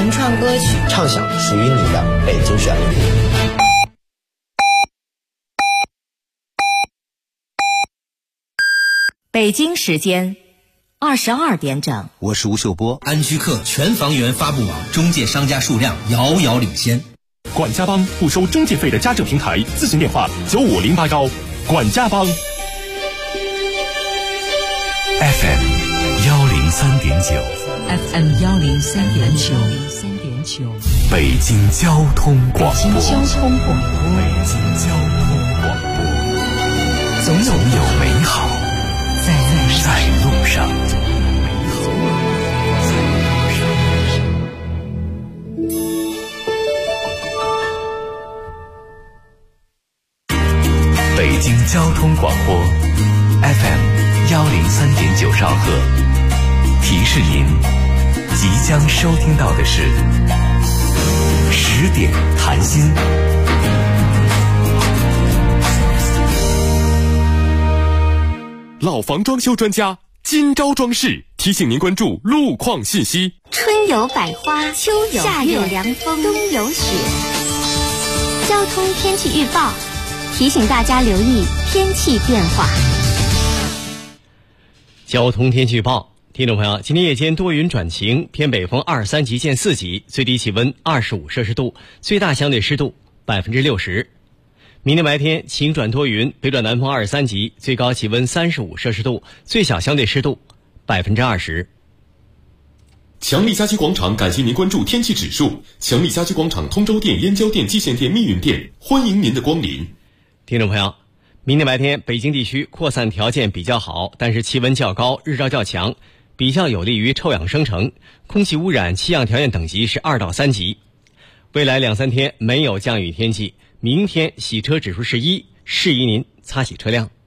原创歌曲， 畅享属于你的北京旋律。 北京时间22点整， 我是吴秀波。 安居客全房源发布网中介商家数量遥遥领先。 管家帮不收中介费的家政平台，咨询电话95089。管家帮。 FM 103.9 FM 103.9 北京交通广播。 北京交通广播。 总有美好在路上。北京交通广播 FM 103.9兆赫，提示您即将收听到的是10点谈心。 老房装修专家今朝装饰提醒您关注路况信息。 春有百花，秋有夏有凉风，冬有雪。交通天气预报提醒大家留意天气变化。 交通天气预报，听众朋友，今天夜间多云转晴，偏北风2、3级见4级，最低气温25摄氏度，最大相对湿度60%。明天白天晴转多云，北转南风2、3级，最高气温35摄氏度，最小相对湿度20%。 强力家居广场感谢您关注天气指数。强力家居广场通州店、燕郊店、蓟县店、密云店，欢迎您的光临。 听众朋友，明天白天北京地区扩散条件比较好，但是气温较高，日照较强，比较有利于臭氧生成，空气污染气象条件等级是2到3级。未来2、3天没有降雨天气，明天洗车指数是1，适宜您擦洗车辆。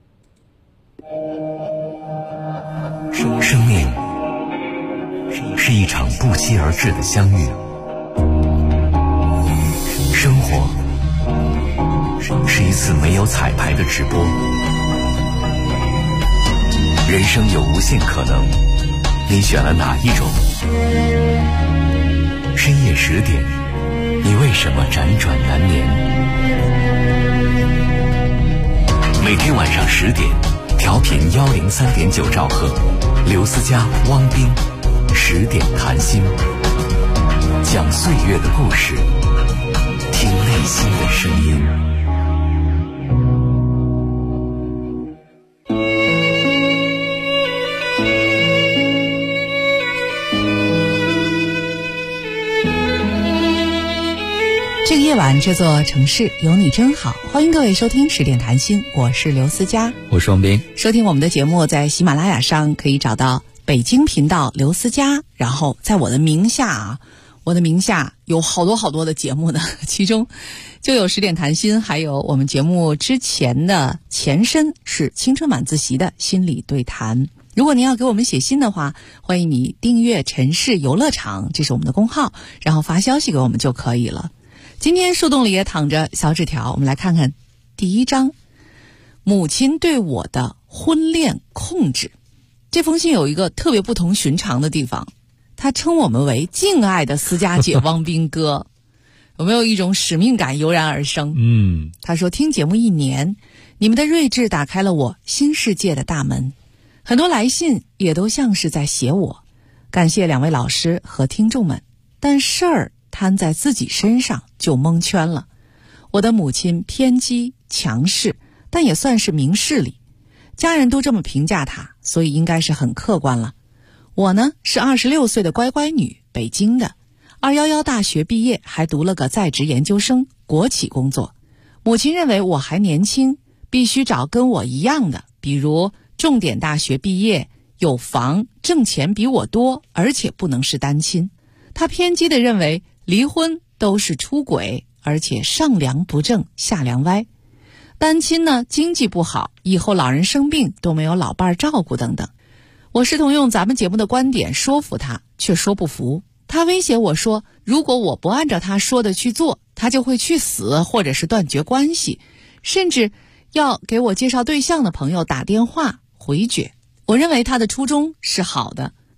生命是一场不期而至的相遇，生活是一次没有彩排的直播，人生有无限可能，你选了哪一种？深夜10点，你为什么辗转难眠？每天晚上10点，调频103.9兆赫，刘思佳、汪斌10点谈心，讲岁月的故事，听内心的声音。 这个夜晚，这座城市有你真好。欢迎各位收听10点谈心，我是刘思佳， 我是王斌。 收听我们的节目，在喜马拉雅上可以找到北京频道刘思佳，然后在我的名下有好多的节目呢，其中就有10点谈心，还有我们节目之前的前身是青春晚自习的心理对谈。如果您要给我们写信的话，欢迎你订阅城市游乐场，这是我们的公号，然后发消息给我们就可以了。今天树洞里也躺着小纸条，我们来看看第一章，母亲对我的婚恋控制。这封信有一个特别不同寻常的地方，他称我们为敬爱的思佳姐汪斌哥，有没有一种使命感油然而生？他说听节目1年，你们的睿智打开了我新世界的大门，很多来信也都像是在写我，感谢2位老师和听众们，但事儿摊在自己身上就蒙圈了。我的母亲偏激强势，但也算是明事理，家人都这么评价她，所以应该是很客观了。我呢是26岁的乖乖女，北京的211大学毕业，还读了个在职研究生，国企工作。母亲认为我还年轻，必须找跟我一样的，比如重点大学毕业，有房，挣钱比我多，而且不能是单亲。她偏激地认为离婚都是出轨，而且上梁不正下梁歪。单亲呢，经济不好，以后老人生病都没有老伴照顾等等。我试图用咱们节目的观点说服他，却说不服。他威胁我说，如果我不按照他说的去做，他就会去死，或者是断绝关系，甚至要给我介绍对象的朋友打电话回绝。我认为他的初衷是好的，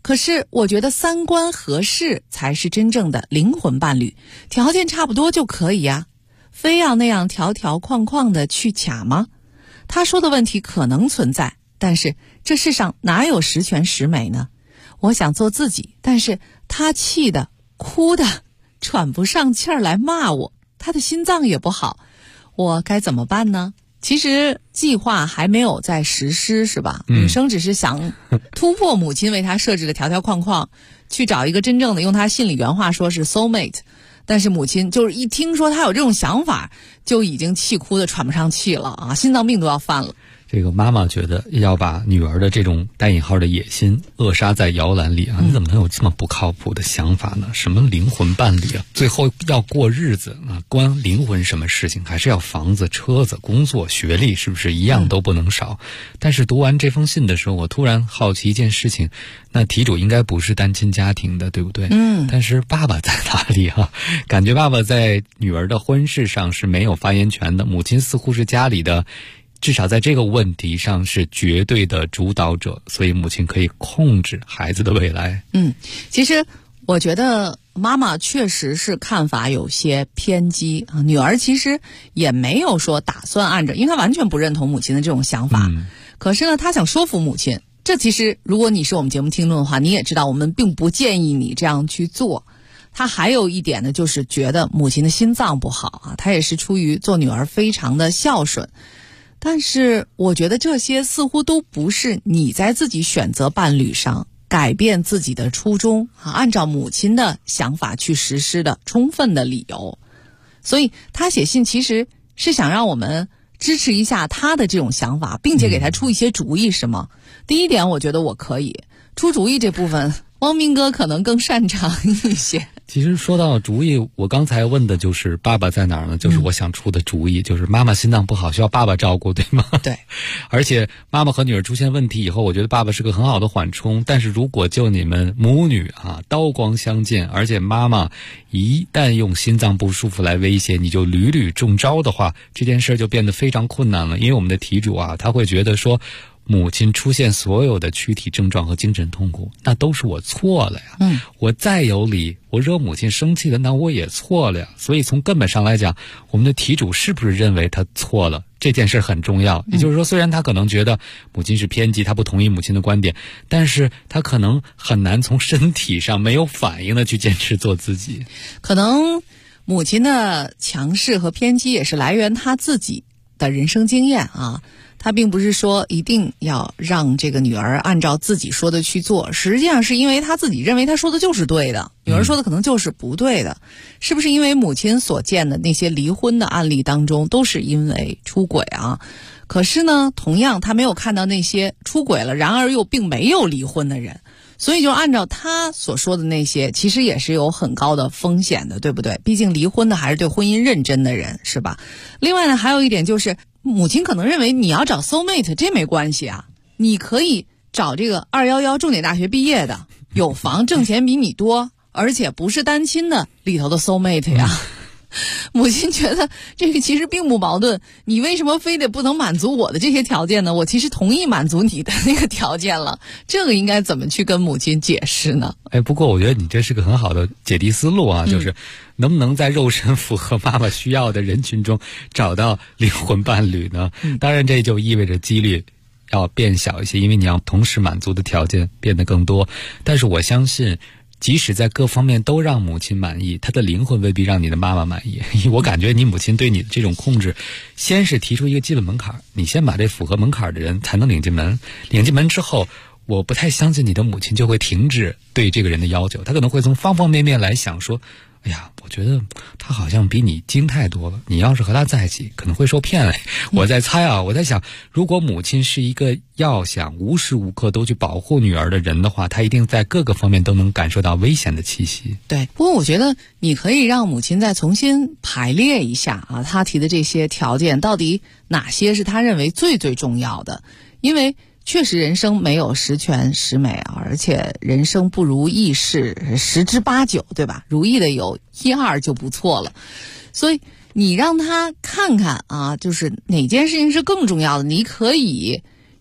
可是我觉得三观合适才是真正的灵魂伴侣，条件差不多就可以呀，非要那样条条框框的去卡吗？他说的问题可能存在，但是这世上哪有十全十美呢？我想做自己，但是他气的哭的喘不上气儿来骂我，他的心脏也不好，我该怎么办呢？其实计划还没有在实施，是吧？女生只是想突破母亲为她设置的条条框框，去找一个真正的，用她心里原话说是 soul mate。但是母亲就是一听说她有这种想法，就已经气哭的喘不上气了啊，心脏病都要犯了。 这个妈妈觉得要把女儿的这种带引号的野心扼杀在摇篮里啊！你怎么能有这么不靠谱的想法呢？什么灵魂伴侣啊？最后要过日子啊，关灵魂什么事情？还是要房子、车子、工作、学历，是不是一样都不能少？但是读完这封信的时候，我突然好奇一件事情，那题主应该不是单亲家庭的，对不对？但是爸爸在哪里啊？感觉爸爸在女儿的婚事上是没有发言权的，母亲似乎是家里的，至少在这个问题上是绝对的主导者，所以母亲可以控制孩子的未来。 其实我觉得妈妈确实是看法有些偏激啊，女儿其实也没有说打算按着，因为她完全不认同母亲的这种想法。可是呢，她想说服母亲。这其实如果你是我们节目听众的话，你也知道我们并不建议你这样去做。她还有一点呢，就是觉得母亲的心脏不好啊，她也是出于做女儿非常的孝顺。但是我觉得这些似乎都不是你在自己选择伴侣上改变自己的初衷啊，按照母亲的想法去实施的充分的理由。所以他写信其实是想让我们支持一下他的这种想法，并且给他出一些主意，是吗？第一点，我觉得我可以出主意这部分，汪明哥可能更擅长一些。 其实说到主意，我刚才问的就是爸爸在哪儿呢？就是我想出的主意，就是妈妈心脏不好，需要爸爸照顾，对吗？ 对。 而且妈妈和女儿出现问题以后，我觉得爸爸是个很好的缓冲。但是如果就你们母女啊刀光相见，而且妈妈一旦用心脏不舒服来威胁，你就屡屡中招的话，这件事就变得非常困难了。因为我们的题主啊，他会觉得说，母亲出现所有的躯体症状和精神痛苦，那都是我错了呀。我再有理，我惹母亲生气了，那我也错了呀。所以从根本上来讲，我们的题主是不是认为他错了，这件事很重要。也就是说，虽然他可能觉得母亲是偏激，他不同意母亲的观点，但是他可能很难从身体上没有反应的去坚持做自己。 可能母亲的强势和偏激也是来源他自己的人生经验啊。他并不是说一定要让这个女儿按照自己说的去做，实际上是因为他自己认为他说的就是对的，女儿说的可能就是不对的。是不是因为母亲所见的那些离婚的案例当中都是因为出轨啊？可是呢，同样他没有看到那些出轨了然而又并没有离婚的人，所以就按照他所说的那些，其实也是有很高的风险的，对不对？毕竟离婚的还是对婚姻认真的人，是吧？另外呢，还有一点就是母亲可能认为你要找 soul mate 这没关系啊，你可以找这个211重点大学毕业的，有房挣钱比你多，而且不是单亲的里头的 soul mate 呀。母亲觉得这个其实并不矛盾，你为什么非得不能满足我的这些条件呢？我其实同意满足你的那个条件了，这个应该怎么去跟母亲解释呢？ 不过我觉得你这是个很好的解题思路啊，就是能不能在肉身符合妈妈需要的人群中找到灵魂伴侣呢？当然这就意味着几率要变小一些，因为你要同时满足的条件变得更多。但是我相信即使在各方面都让母亲满意，她的灵魂未必让你的妈妈满意。我感觉你母亲对你的这种控制，先是提出一个基本门槛，你先把这符合门槛的人才能领进门，领进门之后，我不太相信你的母亲就会停止对这个人的要求，她可能会从方方面面来想说，哎呀，我觉得他好像比你精太多了，你要是和他在一起可能会受骗了。我在猜啊，我在想，如果母亲是一个要想无时无刻都去保护女儿的人的话，她一定在各个方面都能感受到危险的气息。 对，不过我觉得你可以让母亲再重新排列一下啊，她提的这些条件到底哪些是她认为最重要的，因为确实人生没有十全十美啊，而且人生不如意事10之8九，对吧？如意的有1、2就不错了。所以你让他看看啊，就是哪件事情是更重要的，你可以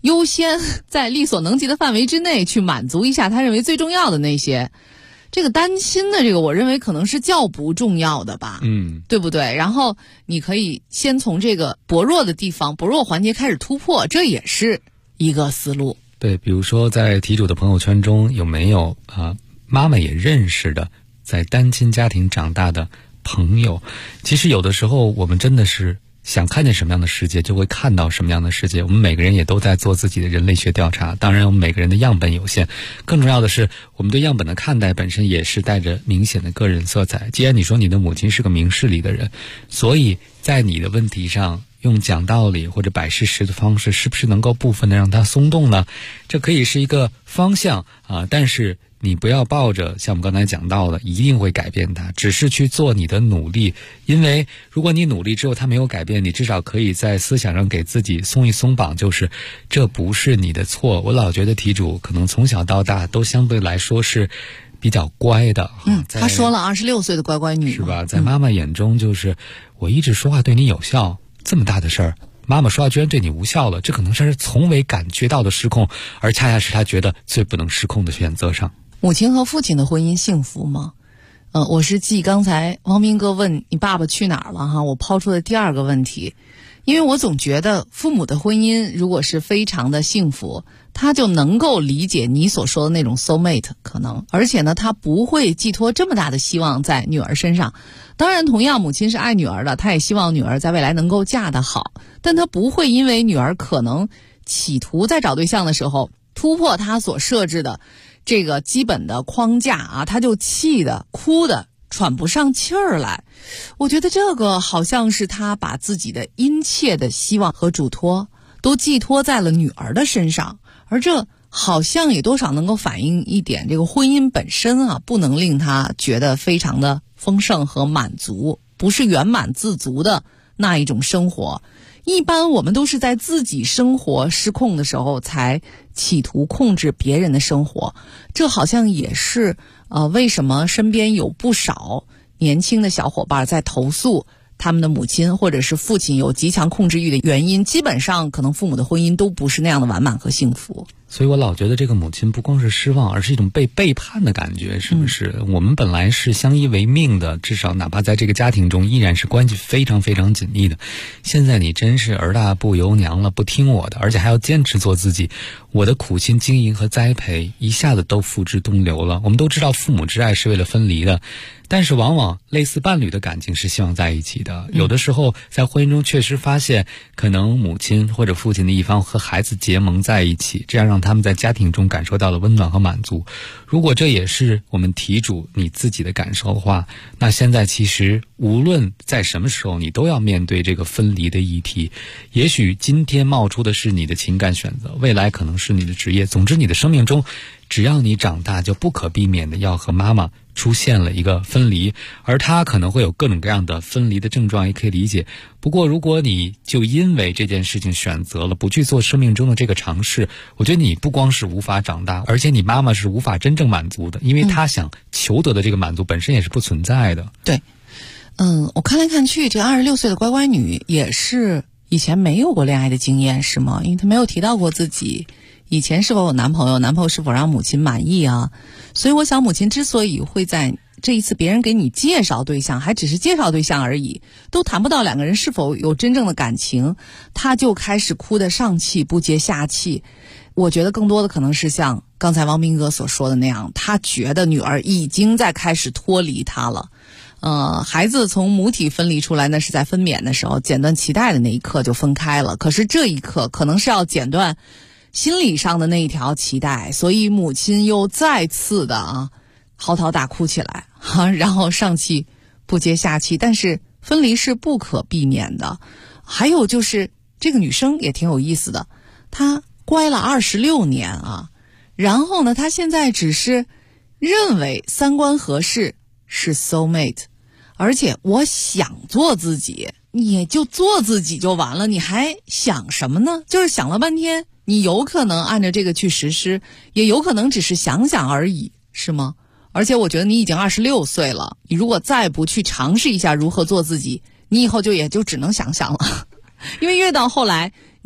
优先在力所能及的范围之内去满足一下他认为最重要的那些。这个单亲的这个，我认为可能是较不重要的吧，对不对？然后你可以先从这个薄弱的地方、薄弱环节开始突破，这也是一个思路。 对，比如说在题主的朋友圈中有没有妈妈也认识的在单亲家庭长大的朋友？其实有的时候我们真的是想看见什么样的世界就会看到什么样的世界，我们每个人也都在做自己的人类学调查，当然我们每个人的样本有限，更重要的是我们对样本的看待本身也是带着明显的个人色彩。既然你说你的母亲是个明事理的人，所以在你的问题上用讲道理或者摆事实的方式，是不是能够部分的让它松动呢？这可以是一个方向但是你不要抱着像我们刚才讲到的一定会改变它，只是去做你的努力。因为如果你努力之后它没有改变，你至少可以在思想上给自己松一松绑，就是这不是你的错。我老觉得题主可能从小到大都相对来说是比较乖的。 他说了26岁的乖乖女是吧？在妈妈眼中就是我一直说话对你有效，这么大的事儿妈妈说话居然对你无效了，这可能是从未感觉到的失控，而恰恰是他觉得最不能失控的选择上。 母亲和父亲的婚姻幸福吗？我是继刚才汪斌哥问你爸爸去哪儿了我抛出的第二个问题。因为我总觉得父母的婚姻如果是非常的幸福，他就能够理解你所说的那种 soul mate 可能，而且呢他不会寄托这么大的希望在女儿身上。当然同样母亲是爱女儿的，她也希望女儿在未来能够嫁得好，但她不会因为女儿可能企图在找对象的时候突破她所设置的这个基本的框架他就气的哭的喘不上气儿来。我觉得这个好像是他把自己的殷切的希望和嘱托都寄托在了女儿的身上，而这好像也多少能够反映一点这个婚姻本身不能令他觉得非常的丰盛和满足，不是圆满自足的那一种生活。一般我们都是在自己生活失控的时候才企图控制别人的生活，这好像也是为什么身边有不少年轻的小伙伴在投诉他们的母亲或者是父亲有极强控制欲的原因。基本上可能父母的婚姻都不是那样的完满和幸福。 所以我老觉得这个母亲不光是失望，而是一种被背叛的感觉，是不是？我们本来是相依为命的，至少哪怕在这个家庭中依然是关系非常非常紧密的。现在你真是儿大不由娘了，不听我的，而且还要坚持做自己，我的苦心经营和栽培一下子都付之东流了。我们都知道父母之爱是为了分离的，但是往往类似伴侣的感情是希望在一起的。有的时候在婚姻中确实发现可能母亲或者父亲的一方和孩子结盟在一起，这样让他们在家庭中感受到了温暖和满足。如果这也是我们题主你自己的感受的话，那现在其实无论在什么时候你都要面对这个分离的议题。也许今天冒出的是你的情感选择，未来可能是你的职业，总之你的生命中只要你长大就不可避免的要和妈妈出现了一个分离，而他可能会有各种各样的分离的症状，也可以理解。不过如果你就因为这件事情选择了不去做生命中的这个尝试，我觉得你不光是无法长大，而且你妈妈是无法真正满足的，因为她想求得的这个满足本身也是不存在的。 对，我看来看去，这个26岁的乖乖女也是以前没有过恋爱的经验是吗？因为她没有提到过自己以前是否有男朋友，男朋友是否让母亲满意所以我想母亲之所以会在这一次别人给你介绍对象，还只是介绍对象而已，都谈不到两个人是否有真正的感情，他就开始哭得上气不接下气。我觉得更多的可能是像刚才汪斌哥所说的那样，他觉得女儿已经在开始脱离他了。孩子从母体分离出来，那是在分娩的时候，剪断脐带的那一刻就分开了。可是这一刻可能是要剪断心理上的那一条脐带，所以母亲又再次的嚎啕大哭起来然后上气不接下气。但是分离是不可避免的。还有就是这个女生也挺有意思的，她乖了26年然后呢她现在只是认为三观合适是 soul mate， 而且我想做自己，你就做自己就完了，你还想什么呢？就是想了半天，你有可能按照这个去实施，也有可能只是想想而已，是吗？而且我觉得你已经26岁了，你如果再不去尝试一下如何做自己，你以后也就只能想想了因为越到后来你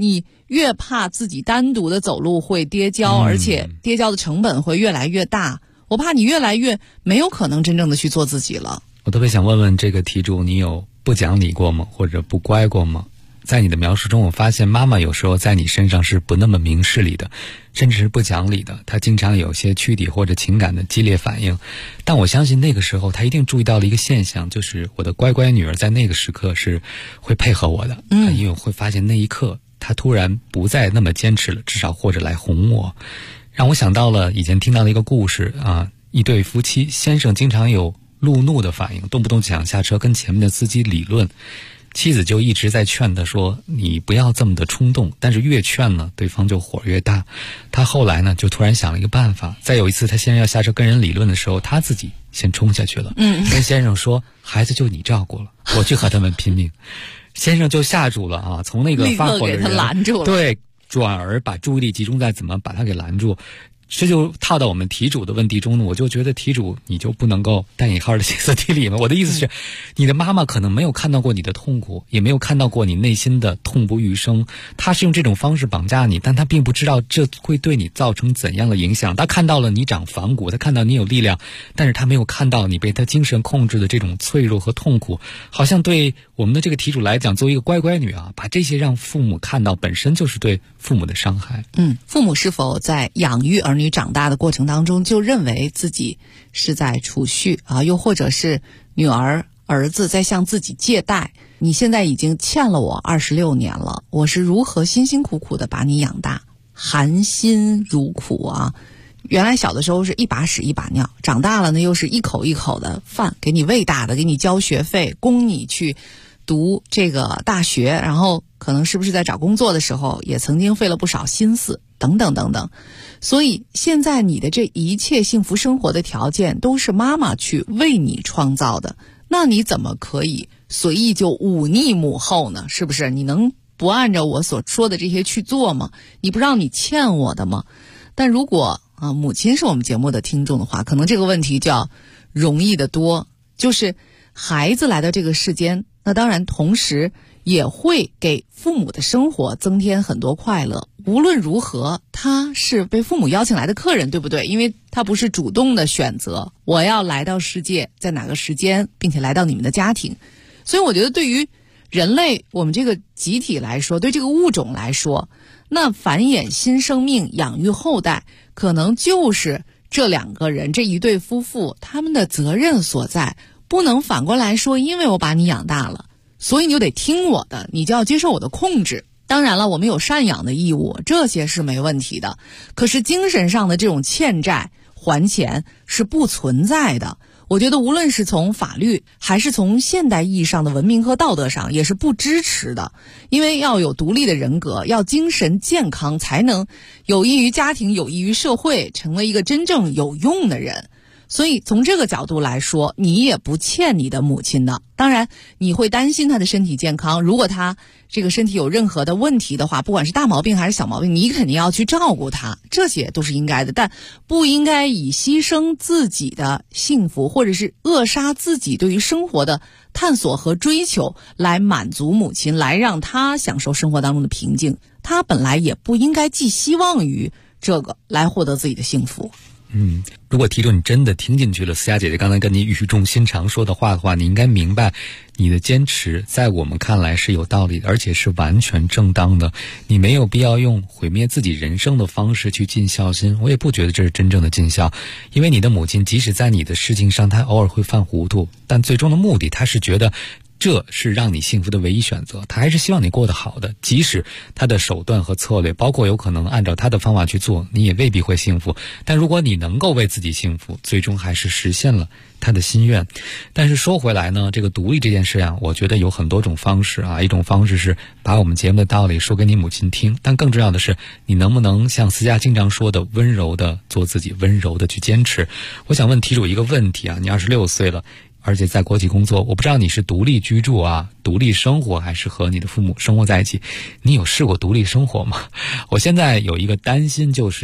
越怕自己单独的走路会跌跤，而且跌跤的成本会越来越大。我怕你越来越没有可能真正的去做自己了。 我特别想问问这个题主，你有不讲理过吗？或者不乖过吗？在你的描述中，我发现妈妈有时候在你身上是不那么明事理的，甚至是不讲理的，她经常有些躯体或者情感的激烈反应。但我相信那个时候她一定注意到了一个现象，就是我的乖乖女儿在那个时刻是会配合我的。因为我会发现那一刻她突然不再那么坚持了，至少或者来哄我，让我想到了以前听到的一个故事啊，一对夫妻，先生经常有路怒的反应，动不动就想下车跟前面的司机理论，妻子就一直在劝他说你不要这么的冲动，但是越劝呢对方就火越大。他后来呢就突然想了一个办法，再有一次他先生要下车跟人理论的时候，他自己先冲下去了，跟先生说孩子就你照顾了，我去和他们拼命。先生就吓住了啊，从那个发火的人立刻给他拦住了， 对，转而把注意力集中在怎么把他给拦住。这就套到我们题主的问题中呢，我就觉得题主你就不能够带引号的歇斯底里吗？我的意思是，你的妈妈可能没有看到过你的痛苦，也没有看到过你内心的痛不欲生，她是用这种方式绑架你，但她并不知道这会对你造成怎样的影响。她看到了你长反骨，她看到你有力量，但是她没有看到你被她精神控制的这种脆弱和痛苦。好像对我们的这个题主来讲，作为一个乖乖女啊，把这些让父母看到，本身就是对父母的伤害。 父母是否在养育儿女长大的过程当中就认为自己是在储蓄啊，又或者是女儿儿子在向自己借贷，你现在已经欠了我26年了，我是如何辛辛苦苦的把你养大，含辛茹苦啊。原来小的时候是一把屎一把尿，长大了呢又是一口一口的饭给你喂大的，给你交学费，供你去读这个大学，然后可能是不是在找工作的时候也曾经费了不少心思等等等等。所以现在你的这一切幸福生活的条件都是妈妈去为你创造的，那你怎么可以随意就忤逆母后呢？是不是？你能不按照我所说的这些去做吗？你不让你欠我的吗？但如果母亲是我们节目的听众的话，可能这个问题就要容易得多，就是孩子来到这个世间，那当然同时也会给父母的生活增添很多快乐。无论如何，他是被父母邀请来的客人，对不对？因为他不是主动的选择我要来到世界，在哪个时间，并且来到你们的家庭。所以我觉得对于人类，我们这个集体来说，对这个物种来说，那繁衍新生命，养育后代，可能就是这两个人，这一对夫妇他们的责任所在。不能反过来说，因为我把你养大了，所以你就得听我的，你就要接受我的控制。当然了，我们有赡养的义务，这些是没问题的。可是精神上的这种欠债还钱是不存在的。我觉得无论是从法律还是从现代意义上的文明和道德上，也是不支持的。因为要有独立的人格，要精神健康，才能有益于家庭，有益于社会，成为一个真正有用的人。所以从这个角度来说，你也不欠你的母亲的。当然你会担心她的身体健康，如果她这个身体有任何的问题的话，不管是大毛病还是小毛病，你肯定要去照顾她，这些都是应该的。但不应该以牺牲自己的幸福，或者是扼杀自己对于生活的探索和追求，来满足母亲，来让她享受生活当中的平静。她本来也不应该寄希望于这个来获得自己的幸福。 如果题主你真的听进去了思佳姐姐刚才跟你语重心长说的话的话，你应该明白你的坚持在我们看来是有道理的，而且是完全正当的。你没有必要用毁灭自己人生的方式去尽孝心，我也不觉得这是真正的尽孝。因为你的母亲即使在你的事情上她偶尔会犯糊涂，但最终的目的她是觉得这是让你幸福的唯一选择，他还是希望你过得好的，即使他的手段和策略，包括有可能按照他的方法去做，你也未必会幸福。但如果你能够为自己幸福，最终还是实现了他的心愿。但是说回来呢，这个独立这件事啊，我觉得有很多种方式啊。一种方式是把我们节目的道理说给你母亲听，但更重要的是，你能不能像思佳经常说的，温柔的做自己，温柔的去坚持。我想问题主一个问题啊，你26岁了，而且在国企工作，我不知道你是独立居住啊，独立生活，还是和你的父母生活在一起。你有试过独立生活吗？我现在有一个担心，就是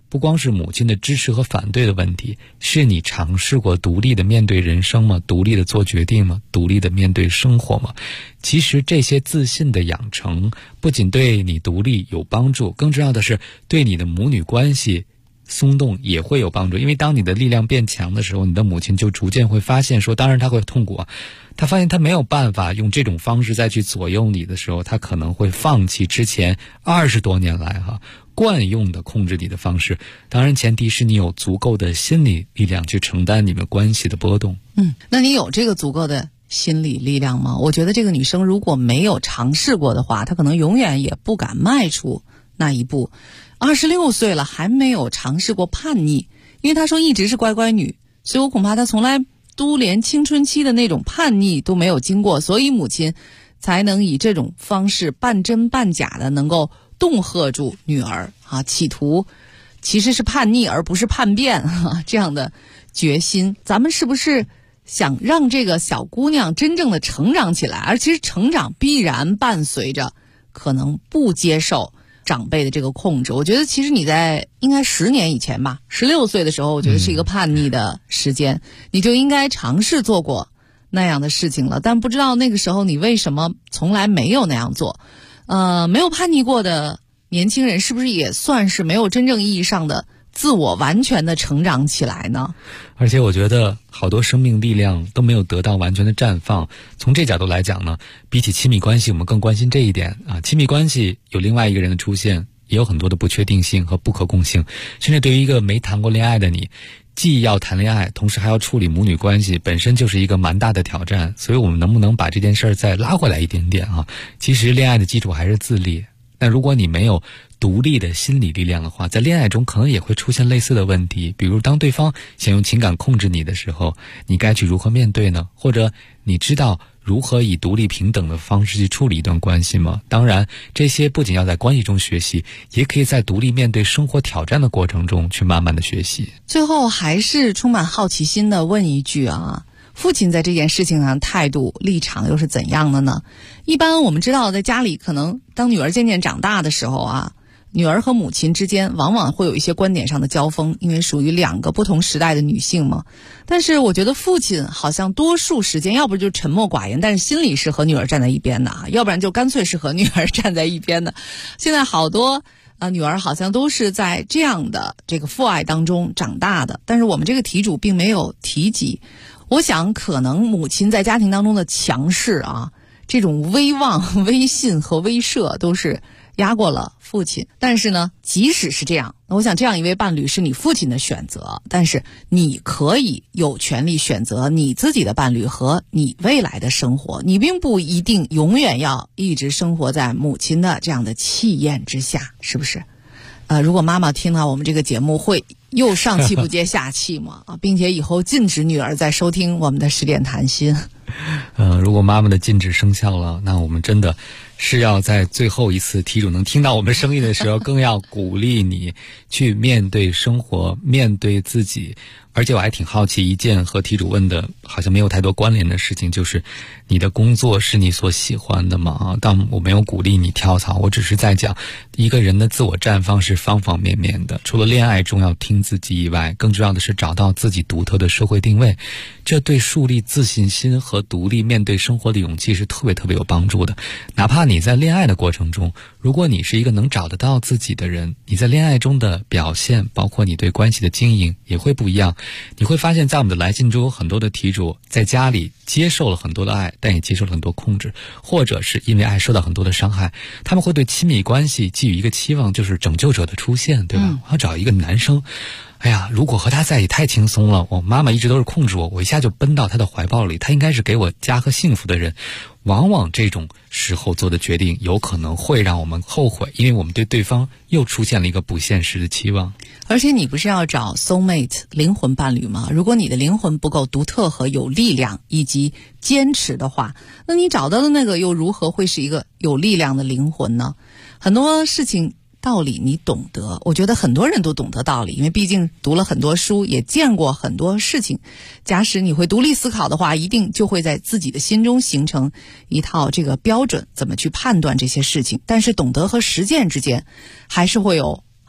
不光是母亲的支持和反对的问题，是你尝试过独立的面对人生吗？独立的做决定吗？独立的面对生活吗？其实这些自信的养成不仅对你独立有帮助，更重要的是对你的母女关系松动也会有帮助。因为当你的力量变强的时候，你的母亲就逐渐会发现说，当然她会痛苦啊，她发现她没有办法用这种方式再去左右你的时候，她可能会放弃之前20多年来惯用的控制你的方式。当然前提是你有足够的心理力量去承担你们关系的波动。 那你有这个足够的心理力量吗？我觉得这个女生如果没有尝试过的话，她可能永远也不敢迈出那一步。26岁了还没有尝试过叛逆，因为她说一直是乖乖女，所以我恐怕她从来都连青春期的那种叛逆都没有经过，所以母亲才能以这种方式半真半假的能够恫吓住女儿企图其实是叛逆而不是叛变这样的决心。咱们是不是想让这个小姑娘真正的成长起来？而其实成长必然伴随着可能不接受长辈的这个控制。我觉得其实你在应该10年以前吧，16岁的时候，我觉得是一个叛逆的时间，你就应该尝试做过那样的事情了。但不知道那个时候你为什么从来没有那样做。没有叛逆过的年轻人是不是也算是没有真正意义上的自我完全的成长起来呢？ 而且我觉得好多生命力量都没有得到完全的绽放。从这角度来讲呢，比起亲密关系，我们更关心这一点亲密关系有另外一个人的出现，也有很多的不确定性和不可控性，甚至对于一个没谈过恋爱的你，既要谈恋爱，同时还要处理母女关系，本身就是一个蛮大的挑战。所以我们能不能把这件事儿再拉回来一点点其实恋爱的基础还是自立。那如果你没有独立的心理力量的话，在恋爱中可能也会出现类似的问题。比如当对方想用情感控制你的时候，你该去如何面对呢？或者你知道如何以独立平等的方式去处理一段关系吗？当然这些不仅要在关系中学习，也可以在独立面对生活挑战的过程中去慢慢的学习。 最后还是充满好奇心的问一句父亲在这件事情上态度立场又是怎样的呢？一般我们知道在家里可能当女儿渐渐长大的时候女儿和母亲之间往往会有一些观点上的交锋，因为属于2个不同时代的女性嘛。但是我觉得父亲好像多数时间要不就沉默寡言，但是心里是和女儿站在一边的要不然就干脆是和女儿站在一边的。现在好多女儿好像都是在这样的这个父爱当中长大的，但是我们这个题主并没有提及。我想可能母亲在家庭当中的强势这种威望、威信和威慑都是压过了父亲。但是呢，即使是这样，我想这样一位伴侣是你父亲的选择，但是你可以有权利选择你自己的伴侣和你未来的生活。你并不一定永远要一直生活在母亲的这样的气焰之下，是不是？如果妈妈听到我们这个节目，会又上气不接下气吗？并且以后禁止女儿再收听我们的10点谈心。 如果妈妈的禁止生效了，那我们真的是要在最后一次题主能听到我们声音的时候，更要鼓励你去面对生活，面对自己。而且我还挺好奇一件和题主问的好像没有太多关联的事情，就是你的工作是你所喜欢的吗？但我没有鼓励你跳槽，我只是在讲一个人的自我绽放是方方面面的，除了恋爱中要听自己以外，更重要的是找到自己独特的社会定位，这对树立自信心和独立面对生活的勇气是特别特别有帮助的。哪怕你在恋爱的过程中，如果你是一个能找得到自己的人，你在恋爱中的表现，包括你对关系的经营也会不一样。你会发现在我们的来信中，有很多的题主在家里接受了很多的爱，但也接受了很多控制，或者是因为爱受到很多的伤害。他们会对亲密关系寄予一个期望，就是拯救者的出现，对吧？我要找一个男生，如果和他在一起太轻松了，我妈妈一直都是控制我，我一下就奔到他的怀抱里，他应该是给我家和幸福的人。往往这种时候做的决定有可能会让我们后悔，因为我们对对方又出现了一个不现实的期望。 而且你不是要找 soulmate 灵魂伴侣吗？如果你的灵魂不够独特和有力量以及坚持的话，那你找到的那个又如何会是一个有力量的灵魂呢？很多事情道理你懂得，我觉得很多人都懂得道理，因为毕竟读了很多书，也见过很多事情。假使你会独立思考的话，一定就会在自己的心中形成一套这个标准，怎么去判断这些事情。但是懂得和实践之间还是会有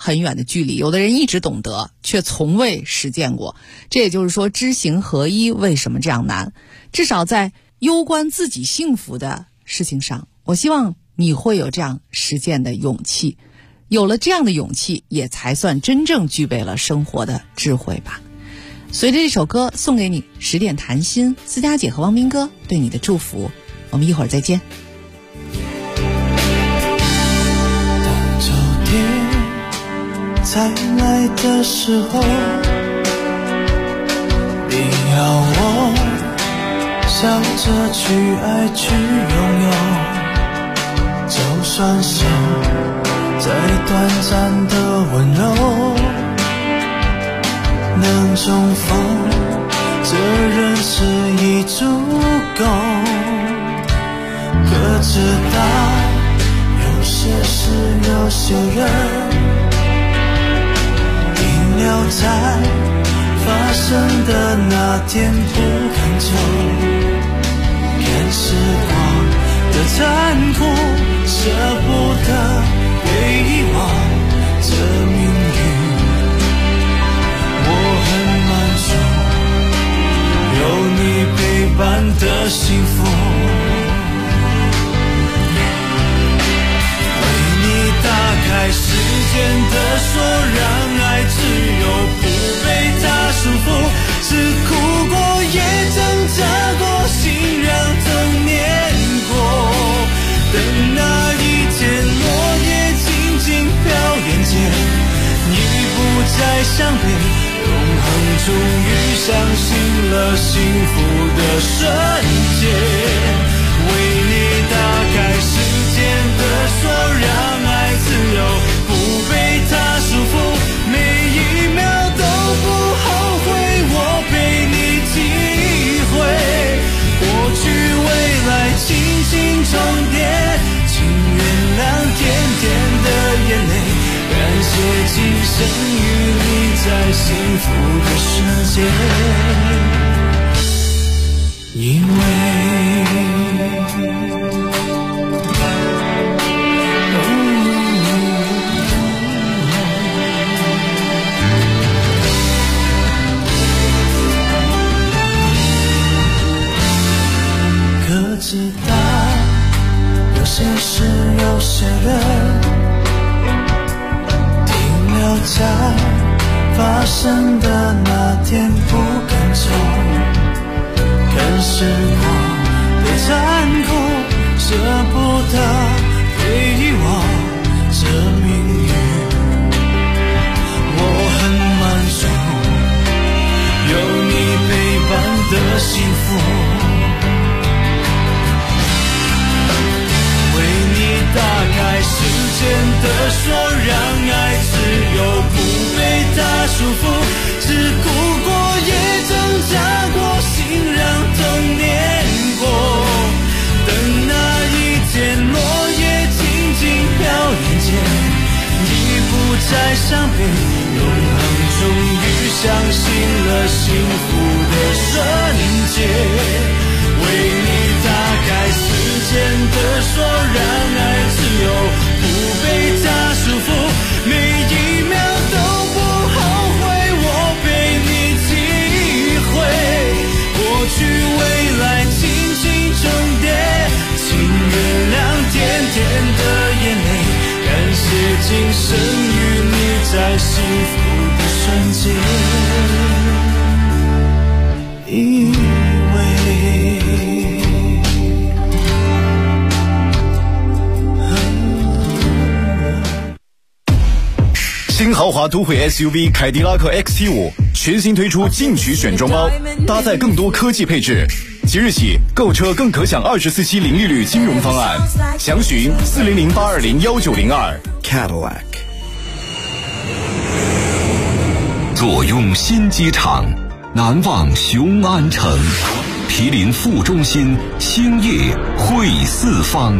很远的距离，有的人一直懂得，却从未实践过。这也就是说，知行合一为什么这样难？至少在攸关自己幸福的事情上，我希望你会有这样实践的勇气。有了这样的勇气，也才算真正具备了生活的智慧吧。随着这首歌送给你，10点谈心，思佳姐和汪斌哥对你的祝福。我们一会儿再见。 当秋天再来的时候，你要我笑着去爱去拥有，就算是再短暂的温柔，能重逢这人世已足够。可知道有些事有些人定了在发生的那天不肯走，看时光的残酷，舍不得被遗忘这命运。我很满足有你陪伴的幸福，为你打开时间的锁，让爱自由不被它束缚，是哭过也挣扎过，心让疼念过，等那一天落叶静静飘眼前，你不再伤悲，永恒终于相信了幸福的瞬间。为你打开时间的锁，让爱自由不被它束缚，每一秒都不后悔我陪你体会，过去未来轻轻重叠，请原谅甜甜的眼泪，感谢今生与你在幸福的瞬间，因为可知道有些事有些人停留在发生的那天不肯走，看时光的残酷，舍不得被遗忘这命运。我很满足有你陪伴的幸福，打开时间的锁，让爱自由不被它束缚，只哭过也挣扎过，心让疼念过，等那一天落叶静静飘眼前，已不再伤悲，永恒终于相信了幸福的瞬间。为你打开时间的锁，让爱自由不被它束缚，每一秒都不后悔我陪你体会，过去未来轻轻重叠，请原谅甜甜的眼泪，感谢今生与你在幸福的瞬间，因为新豪华都会 SUV 凯迪拉克 XT5 全新推出进取选装包，搭载更多科技配置。即日起购车更可享24期零利率金融方案，详询400-820-1902。 Cadillac。 坐拥新机场，难忘雄安城，毗邻副中心，兴业汇四方。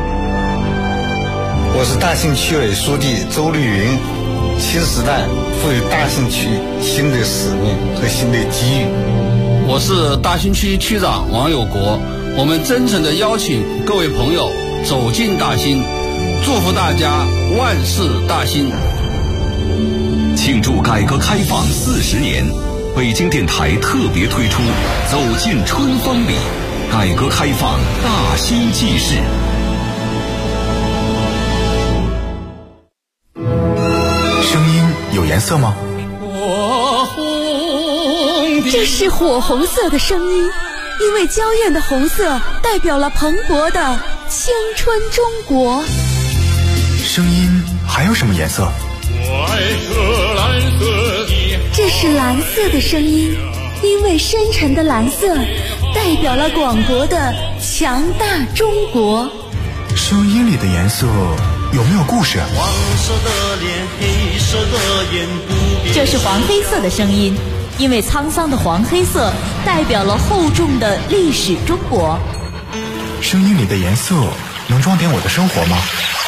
我是大兴区委书记周绿云。新时代赋予大兴区新的使命和新的机遇。 我是大兴区区长王有国，我们真诚地邀请各位朋友走进大兴，祝福大家万事大兴。 庆祝改革开放40年，北京电台特别推出《走进春风里》，改革开放大兴纪事。 声音有颜色吗？ 这是火红色的声音，因为娇艳的红色代表了蓬勃的青春中国。 声音还有什么颜色？ 这是蓝色的声音，因为深沉的蓝色代表了广博的强大中国。 声音里的颜色有没有故事？ 黄色的脸，黑色的眼， 这是黄黑色的声音，因为沧桑的黄黑色代表了厚重的历史中国。 声音里的颜色能装点我的生活吗？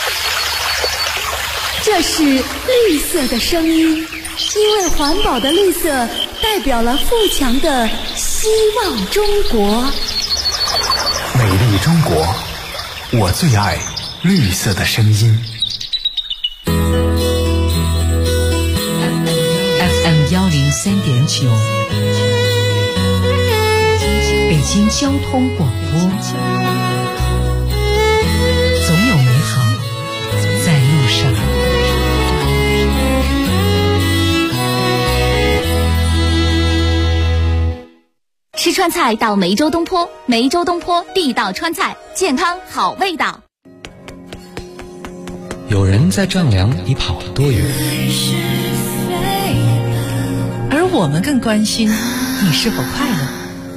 这是绿色的声音，因为环保的绿色代表了富强的希望中国。 美丽中国，我最爱绿色的声音。 FM 103.9，北京交通广播，总有美好在路上。 吃川菜到梅州东坡，梅州东坡地道川菜，健康好味道。 有人在丈量你跑了多远， 而我们更关心你是否快乐。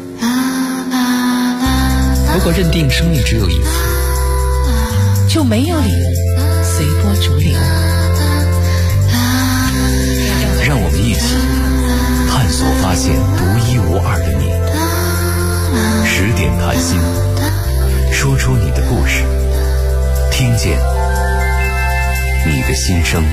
如果认定生命只有一次， 就没有理由随波逐流。 让我们一起探索发现独一无二的你。10点谈心，说出你的故事，听见你的心声。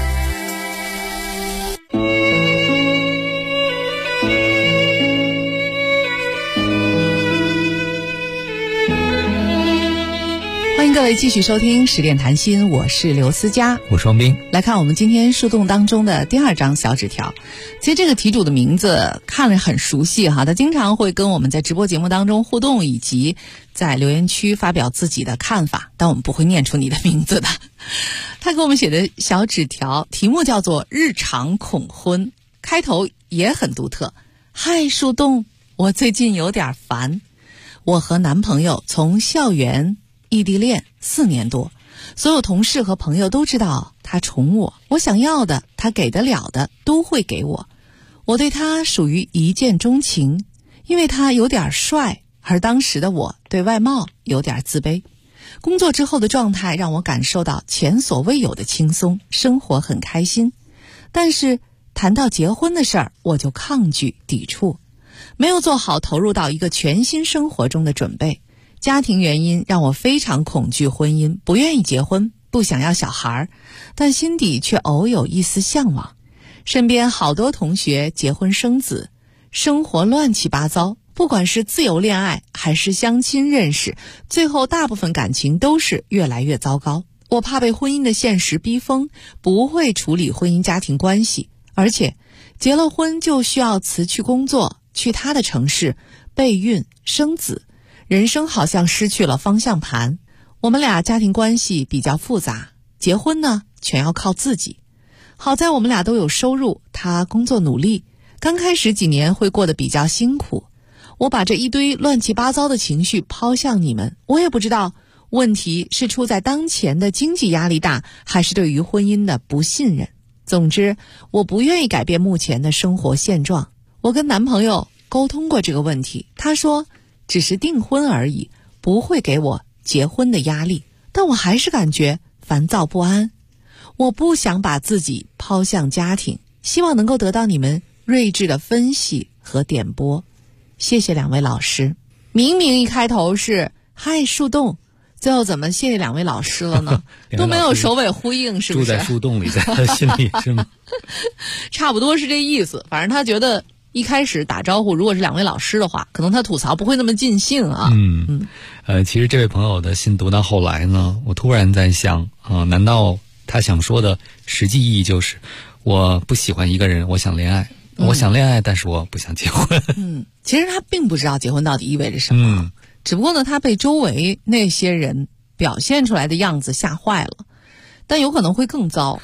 欢迎各位继续收听10点谈心，我是刘思佳， 我双冰。 来看我们今天树洞当中的第2张小纸条。其实这个题主的名字看着很熟悉哈，他经常会跟我们在直播节目当中互动，以及在留言区发表自己的看法，但我们不会念出你的名字的。他给我们写的小纸条题目叫做日常恐婚，开头也很独特。嗨，树洞，我最近有点烦。我和男朋友从校园异地恋4年多，所有同事和朋友都知道他宠我，我想要的他给得了的都会给我。我对他属于一见钟情，因为他有点帅，而当时的我对外貌有点自卑。工作之后的状态让我感受到前所未有的轻松，生活很开心。但是谈到结婚的事儿，我就抗拒抵触，没有做好投入到一个全新生活中的准备。家庭原因让我非常恐惧婚姻，不愿意结婚，不想要小孩，但心底却偶有一丝向往。身边好多同学结婚生子，生活乱七八糟，不管是自由恋爱还是相亲认识，最后大部分感情都是越来越糟糕。我怕被婚姻的现实逼疯，不会处理婚姻家庭关系，而且结了婚就需要辞去工作，去他的城市备孕生子，人生好像失去了方向盘。我们俩家庭关系比较复杂，结婚呢全要靠自己。好在我们俩都有收入，他工作努力，刚开始几年会过得比较辛苦。我把这一堆乱七八糟的情绪抛向你们，我也不知道问题是出在当前的经济压力大，还是对于婚姻的不信任。总之，我不愿意改变目前的生活现状。我跟男朋友沟通过这个问题，他说只是订婚而已，不会给我结婚的压力，但我还是感觉烦躁不安。我不想把自己抛向家庭，希望能够得到你们睿智的分析和点拨。谢谢2位老师。明明一开头是嗨树洞，最后怎么谢谢2位老师了呢？都没有首尾呼应，是不是？ 住在树洞里，在他心里是吗？ 差不多是这意思。反正他觉得一开始打招呼，如果是2位老师的话，可能他吐槽不会那么尽兴啊。 其实这位朋友的信读到后来呢，我突然在想难道他想说的实际意义就是我不喜欢一个人，我想恋爱。我想恋爱，但是我不想结婚。 其实他并不知道结婚到底意味着什么，只不过呢，他被周围那些人表现出来的样子吓坏了，但有可能会更糟。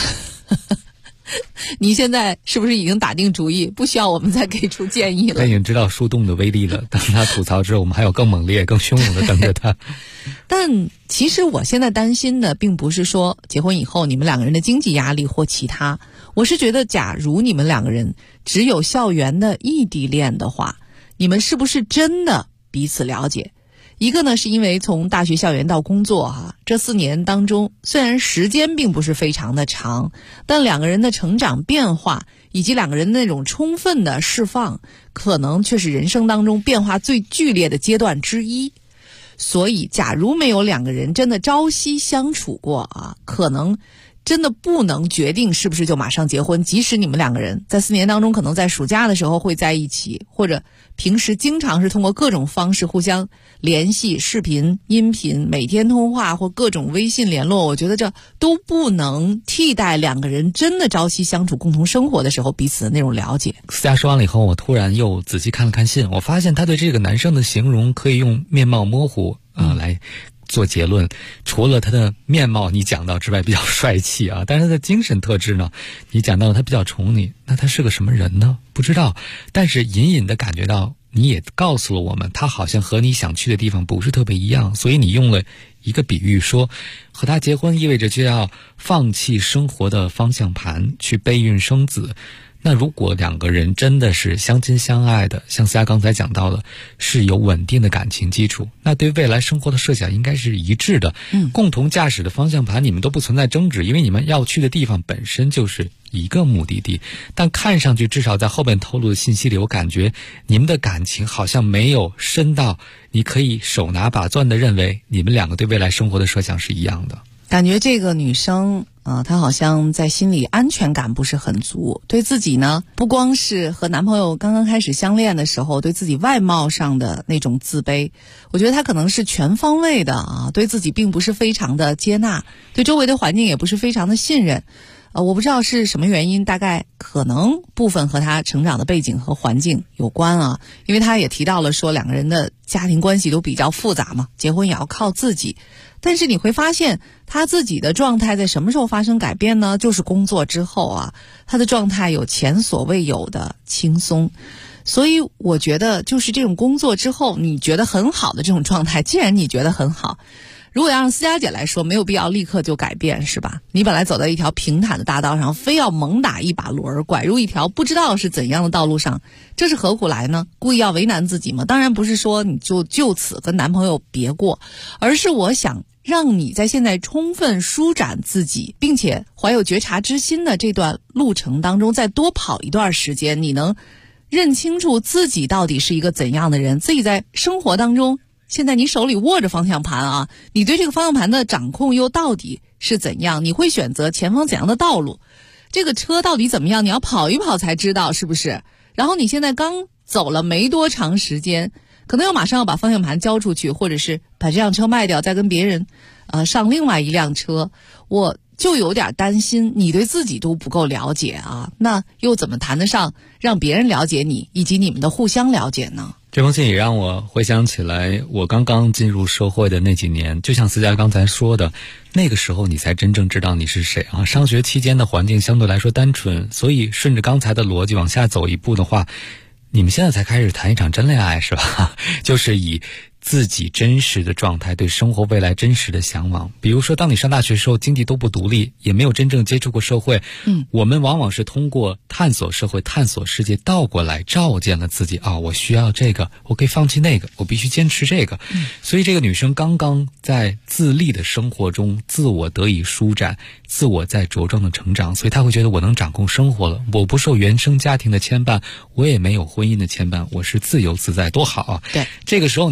你现在是不是已经打定主意，不需要我们再给出建议了？ 他已经知道树洞的威力了。当他吐槽之后，我们还有更猛烈、更汹涌的等着他。 但其实我现在担心的，并不是说结婚以后你们两个人的经济压力或其他，我是觉得，假如你们两个人只有校园的异地恋的话，你们是不是真的彼此了解？一个呢，是因为从大学校园到工作这4年当中，虽然时间并不是非常的长，但两个人的成长变化以及两个人的那种充分的释放，可能却是人生当中变化最剧烈的阶段之一。所以假如没有两个人真的朝夕相处过可能真的不能决定是不是就马上结婚，即使你们两个人在4年当中可能在暑假的时候会在一起，或者平时经常是通过各种方式互相联系，视频、音频、每天通话或各种微信联络，我觉得这都不能替代两个人真的朝夕相处、共同生活的时候彼此的那种了解。 思佳说完了以后，我突然又仔细看了看信，我发现他对这个男生的形容可以用面貌模糊来做结论。除了他的面貌你讲到之外比较帅气但是他的精神特质呢，你讲到他比较宠你，那他是个什么人呢？不知道，但是隐隐的感觉到，你也告诉了我们，他好像和你想去的地方不是特别一样，所以你用了一个比喻说，和他结婚意味着就要放弃生活的方向盘，去备孕生子。那如果两个人真的是相亲相爱的，像思佳刚才讲到的，是有稳定的感情基础，那对未来生活的设想应该是一致的。共同驾驶的方向盘你们都不存在争执，因为你们要去的地方本身就是一个目的地。但看上去至少在后面透露的信息里，我感觉你们的感情好像没有深到你可以手拿把攥的认为你们两个对未来生活的设想是一样的。 感觉这个女生她好像在心里安全感不是很足，对自己呢，不光是和男朋友刚刚开始相恋的时候对自己外貌上的那种自卑，我觉得她可能是全方位的对自己并不是非常的接纳，对周围的环境也不是非常的信任。我不知道是什么原因，大概可能部分和他成长的背景和环境有关因为他也提到了说两个人的家庭关系都比较复杂嘛，结婚也要靠自己。但是你会发现他自己的状态在什么时候发生改变呢？就是工作之后他的状态有前所未有的轻松。所以我觉得就是这种工作之后你觉得很好的这种状态，既然你觉得很好，如果要让思佳姐来说，没有必要立刻就改变，是吧？你本来走在一条平坦的大道上，非要猛打一把轮，拐入一条不知道是怎样的道路上，这是何苦来呢？故意要为难自己吗？当然不是说你就此跟男朋友别过，而是我想让你在现在充分舒展自己，并且怀有觉察之心的这段路程当中，再多跑一段时间，你能认清楚自己到底是一个怎样的人，自己在生活当中现在你手里握着方向盘你对这个方向盘的掌控又到底是怎样？你会选择前方怎样的道路？这个车到底怎么样？你要跑一跑才知道，是不是？然后你现在刚走了没多长时间，可能马上要把方向盘交出去，或者是把这辆车卖掉，再跟别人上另外一辆车。我就有点担心你对自己都不够了解那又怎么谈得上让别人了解你，以及你们的互相了解呢？ 这封信也让我回想起来我刚刚进入社会的那几年，就像思佳刚才说的，那个时候你才真正知道你是谁上学期间的环境相对来说单纯，所以顺着刚才的逻辑往下走一步的话，你们现在才开始谈一场真恋爱是吧？就是以自己真实的状态，对生活未来真实的向往。比如说当你上大学的时候，经济都不独立，也没有真正接触过社会，我们往往是通过探索社会、探索世界，倒过来照见了自己我需要这个，我可以放弃那个，我必须坚持这个。所以这个女生刚刚在自立的生活中，自我得以舒展，自我在茁壮的成长，所以她会觉得我能掌控生活了，我不受原生家庭的牵绊，我也没有婚姻的牵绊，我是自由自在，多好对，这个时候你越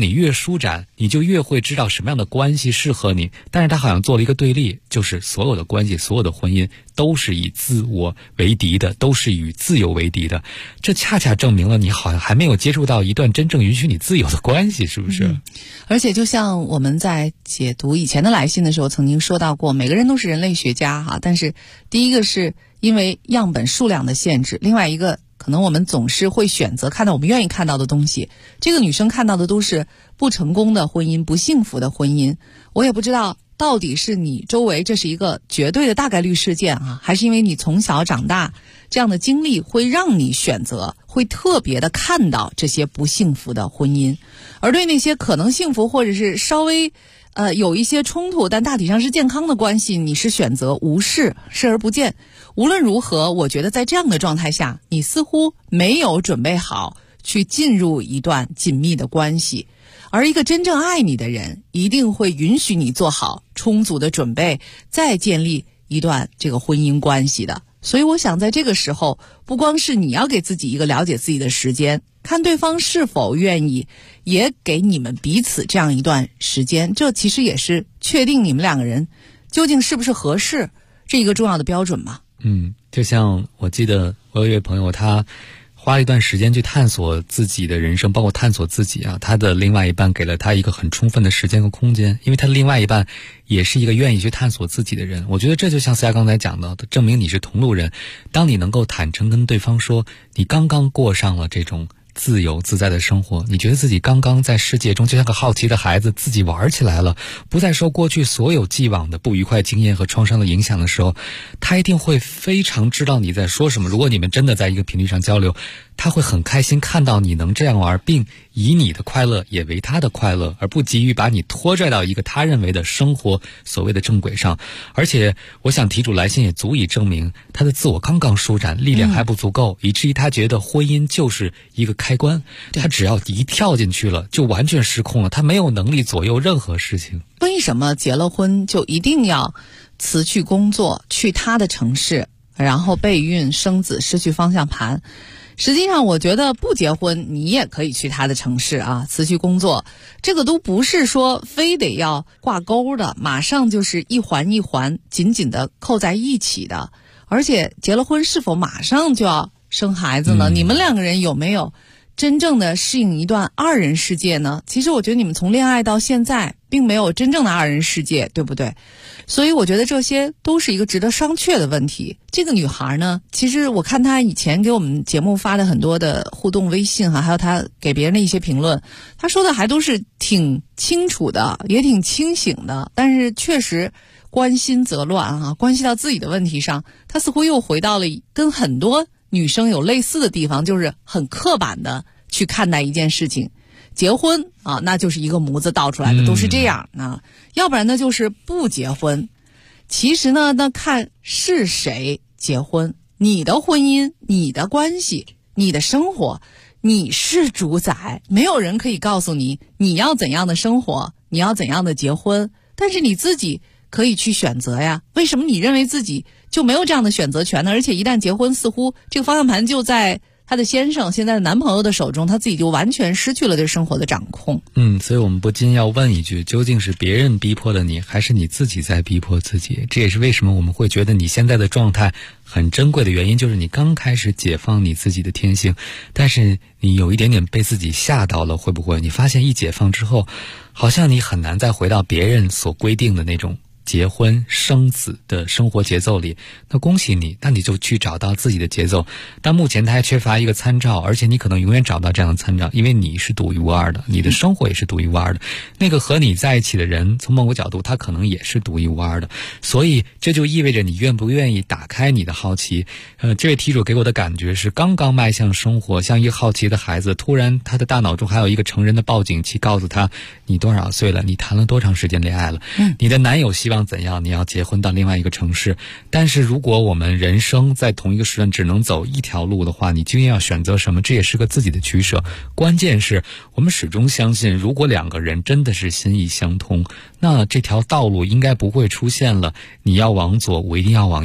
舒展，你就越会知道什么样的关系适合你。但是他好像做了一个对立，就是所有的关系，所有的婚姻都是以自我为敌的，都是与自由为敌的。这恰恰证明了你好像还没有接触到一段真正允许你自由的关系，是不是？ 而且就像我们在解读以前的来信的时候曾经说到过，每个人都是人类学家哈，但是第一个是因为样本数量的限制，另外一个可能我们总是会选择看到我们愿意看到的东西。这个女生看到的都是不成功的婚姻，不幸福的婚姻。我也不知道到底是你周围这是一个绝对的大概率事件啊，还是因为你从小长大这样的经历会让你选择，会特别的看到这些不幸福的婚姻，而对那些可能幸福或者是稍微有一些冲突但大体上是健康的关系，你是选择无视，视而不见。无论如何，我觉得在这样的状态下，你似乎没有准备好去进入一段紧密的关系。而一个真正爱你的人一定会允许你做好充足的准备，再建立一段这个婚姻关系的。所以我想在这个时候，不光是你要给自己一个了解自己的时间，看对方是否愿意，也给你们彼此这样一段时间，这其实也是确定你们两个人究竟是不是合适这一个重要的标准嘛。 就像我记得我有一位朋友，他花了一段时间去探索自己的人生，包括探索自己啊。他的另外一半给了他一个很充分的时间和空间，因为他的另外一半也是一个愿意去探索自己的人。我觉得这就像思佳刚才讲的，证明你是同路人。当你能够坦诚跟对方说，你刚刚过上了这种自由自在的生活，你觉得自己刚刚在世界中就像个好奇的孩子，自己玩起来了，不再受过去所有既往的不愉快经验和创伤的影响的时候，他一定会非常知道你在说什么。如果你们真的在一个频率上交流，他会很开心看到你能这样玩，并以你的快乐也为他的快乐，而不急于把你拖拽到一个他认为的生活所谓的正轨上。而且我想题主来信也足以证明他的自我刚刚舒展，力量还不足够，以至于他觉得婚姻就是一个开关，他只要一跳进去了就完全失控了，他没有能力左右任何事情。 为什么结了婚就一定要辞去工作，去他的城市，然后备孕生子，失去方向盘？实际上我觉得不结婚你也可以去他的城市啊，辞去工作，这个都不是说非得要挂钩的，马上就是一环一环紧紧的扣在一起的。而且结了婚是否马上就要生孩子呢？你们两个人有没有真正的适应一段二人世界呢？其实我觉得你们从恋爱到现在并没有真正的二人世界，对不对？所以我觉得这些都是一个值得商榷的问题。这个女孩呢，其实我看她以前给我们节目发的很多的互动微信还有她给别人的一些评论，她说的还都是挺清楚的，也挺清醒的，但是确实关心则乱啊，关系到自己的问题上，她似乎又回到了跟很多女生有类似的地方，就是很刻板的去看待一件事情。结婚啊，那就是一个模子倒出来的，都是这样啊。要不然呢，就是不结婚。其实呢，那看是谁结婚，你的婚姻、你的关系、你的生活，你是主宰，没有人可以告诉你你要怎样的生活，你要怎样的结婚，但是你自己可以去选择呀。为什么你认为自己就没有这样的选择权呢？而且一旦结婚，似乎这个方向盘就在她的先生现在的男朋友的手中，她自己就完全失去了对生活的掌控。 所以我们不禁要问一句，究竟是别人逼迫的你，还是你自己在逼迫自己？这也是为什么我们会觉得你现在的状态很珍贵的原因，就是你刚开始解放你自己的天性，但是你有一点点被自己吓到了。会不会你发现一解放之后，好像你很难再回到别人所规定的那种结婚生子的生活节奏里？那恭喜你，那你就去找到自己的节奏。但目前它还缺乏一个参照，而且你可能永远找不到这样的参照，因为你是独一无二的，你的生活也是独一无二的，那个和你在一起的人从某个角度他可能也是独一无二的。所以这就意味着你愿不愿意打开你的好奇。这位题主给我的感觉是刚刚迈向生活，像一个好奇的孩子，突然他的大脑中还有一个成人的报警器，告诉他你多少岁了，你谈了多长时间恋爱了，你的男友希望怎样，你要结婚到另外一个城市。但是如果我们人生在同一个时段只能走一条路的话，你究竟要选择什么？这也是个自己的取舍。关键是我们始终相信，如果两个人真的是心意相通，那这条道路应该不会出现了你要往左我一定要往右，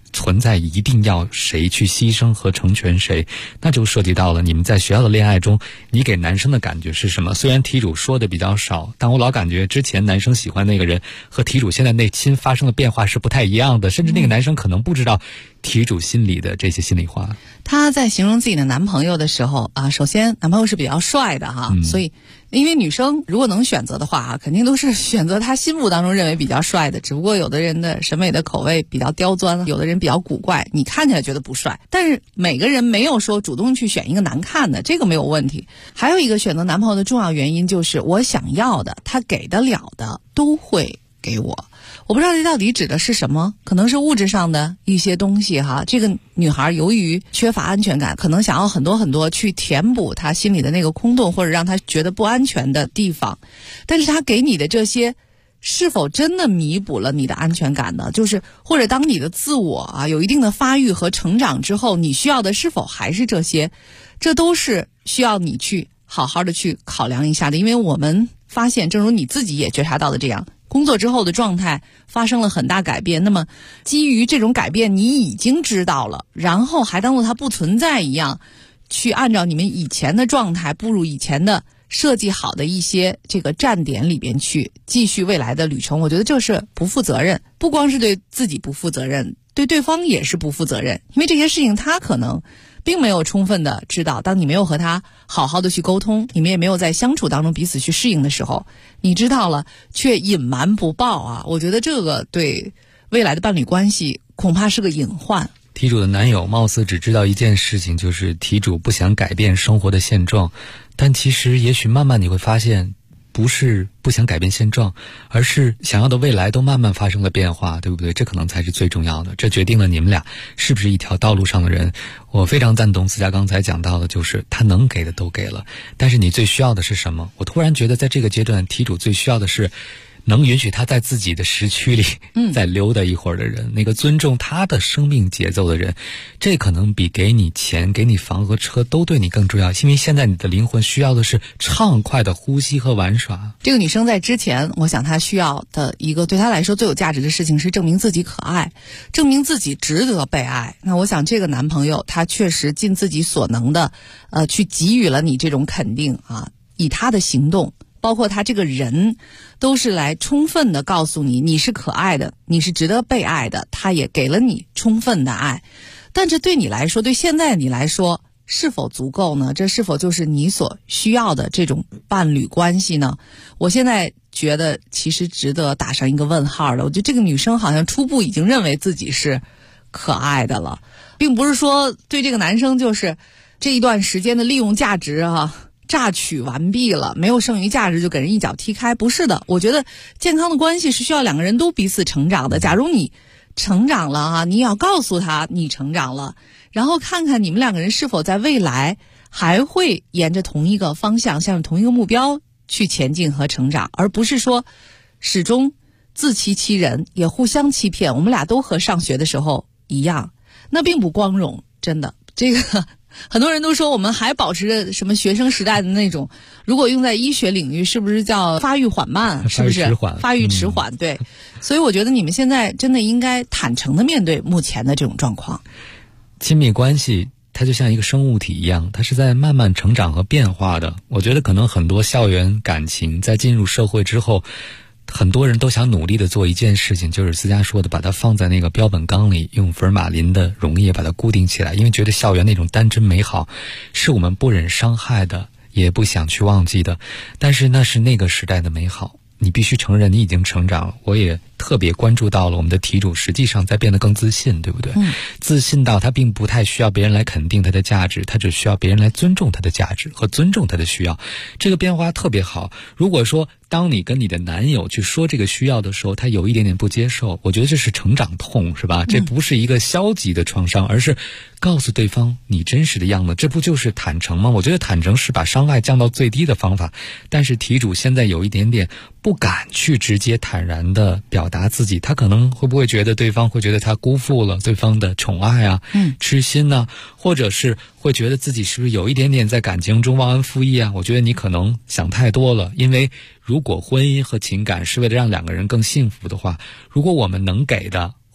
存在一定要谁去牺牲和成全谁，那就涉及到了你们在学校的恋爱中，你给男生的感觉是什么？虽然题主说的比较少，但我老感觉之前男生喜欢那个人和题主现在内心发生的变化是不太一样的，甚至那个男生可能不知道题主心里的这些心里话。 他在形容自己的男朋友的时候啊，首先男朋友是比较帅的哈，所以因为女生如果能选择的话啊，肯定都是选择她心目当中认为比较帅的，只不过有的人的审美的口味比较刁钻，有的人比较古怪，你看起来觉得不帅，但是每个人没有说主动去选一个难看的，这个没有问题。还有一个选择男朋友的重要原因就是我想要的他给得了的都会给我。我不知道这到底指的是什么，可能是物质上的一些东西哈。这个女孩由于缺乏安全感，可能想要很多很多去填补她心里的那个空洞，或者让她觉得不安全的地方，但是她给你的这些是否真的弥补了你的安全感呢？就是或者当你的自我啊有一定的发育和成长之后，你需要的是否还是这些？这都是需要你去好好的去考量一下的。因为我们发现，正如你自己也觉察到的这样，工作之后的状态发生了很大改变，那么基于这种改变你已经知道了，然后还当作它不存在一样，去按照你们以前的状态步入以前的设计好的一些这个站点里边去继续未来的旅程，我觉得这是不负责任，不光是对自己不负责任，对对方也是不负责任。因为这些事情他可能并没有充分的知道，当你没有和他好好的去沟通，你们也没有在相处当中彼此去适应的时候，你知道了却隐瞒不报啊，我觉得这个对未来的伴侣关系恐怕是个隐患。 题主的男友貌似只知道一件事情，就是题主不想改变生活的现状，但其实也许慢慢你会发现，不是不想改变现状，而是想要的未来都慢慢发生了变化，对不对？这可能才是最重要的，这决定了你们俩是不是一条道路上的人。我非常赞同思佳刚才讲到的，就是他能给的都给了，但是你最需要的是什么？我突然觉得在这个阶段，题主最需要的是能允许他在自己的时区里再溜达一会儿的人，那个尊重他的生命节奏的人，这可能比给你钱给你房和车都对你更重要，因为现在你的灵魂需要的是畅快的呼吸和玩耍。 这个女生在之前，我想她需要的一个对她来说最有价值的事情是证明自己可爱，证明自己值得被爱。那我想这个男朋友他确实尽自己所能的去给予了你这种肯定啊，以他的行动包括他这个人都是来充分的告诉你，你是可爱的，你是值得被爱的，他也给了你充分的爱。但这对你来说，对现在你来说是否足够呢？这是否就是你所需要的这种伴侣关系呢？我现在觉得其实值得打上一个问号了。我觉得这个女生好像初步已经认为自己是可爱的了，并不是说对这个男生就是这一段时间的利用价值啊榨取完毕了，没有剩余价值就给人一脚踢开，不是的。我觉得健康的关系是需要两个人都彼此成长的。假如你成长了啊，你也要告诉他你成长了，然后看看你们两个人是否在未来还会沿着同一个方向，向着同一个目标去前进和成长，而不是说始终自欺欺人，也互相欺骗。我们俩都和上学的时候一样，那并不光荣，真的。这个很多人都说我们还保持着什么学生时代的那种，如果用在医学领域是不是叫发育缓慢，是不是发育迟缓？对，所以我觉得你们现在真的应该坦诚的面对目前的这种状况。 亲密关系它就像一个生物体一样，它是在慢慢成长和变化的。我觉得可能很多校园感情在进入社会之后，很多人都想努力的做一件事情，就是思佳说的，把它放在那个标本缸里，用福尔马林的溶液把它固定起来，因为觉得校园那种单纯美好是我们不忍伤害的，也不想去忘记的。但是那是那个时代的美好，你必须承认你已经成长了。我也特别关注到了我们的题主实际上在变得更自信，对不对？自信到他并不太需要别人来肯定他的价值，他只需要别人来尊重他的价值和尊重他的需要。这个变化特别好。如果说当你跟你的男友去说这个需要的时候，他有一点点不接受，我觉得这是成长痛，是吧？这不是一个消极的创伤，而是告诉对方你真实的样子，这不就是坦诚吗？我觉得坦诚是把伤害降到最低的方法，但是题主现在有一点点不敢去直接坦然的表达自己，他可能会不会觉得对方会觉得他辜负了对方的宠爱啊，痴心啊，或者是会觉得自己是不是有一点点在感情中忘恩负义啊？我觉得你可能想太多了，因为如果婚姻和情感是为了让两个人更幸福的话，如果我们能给的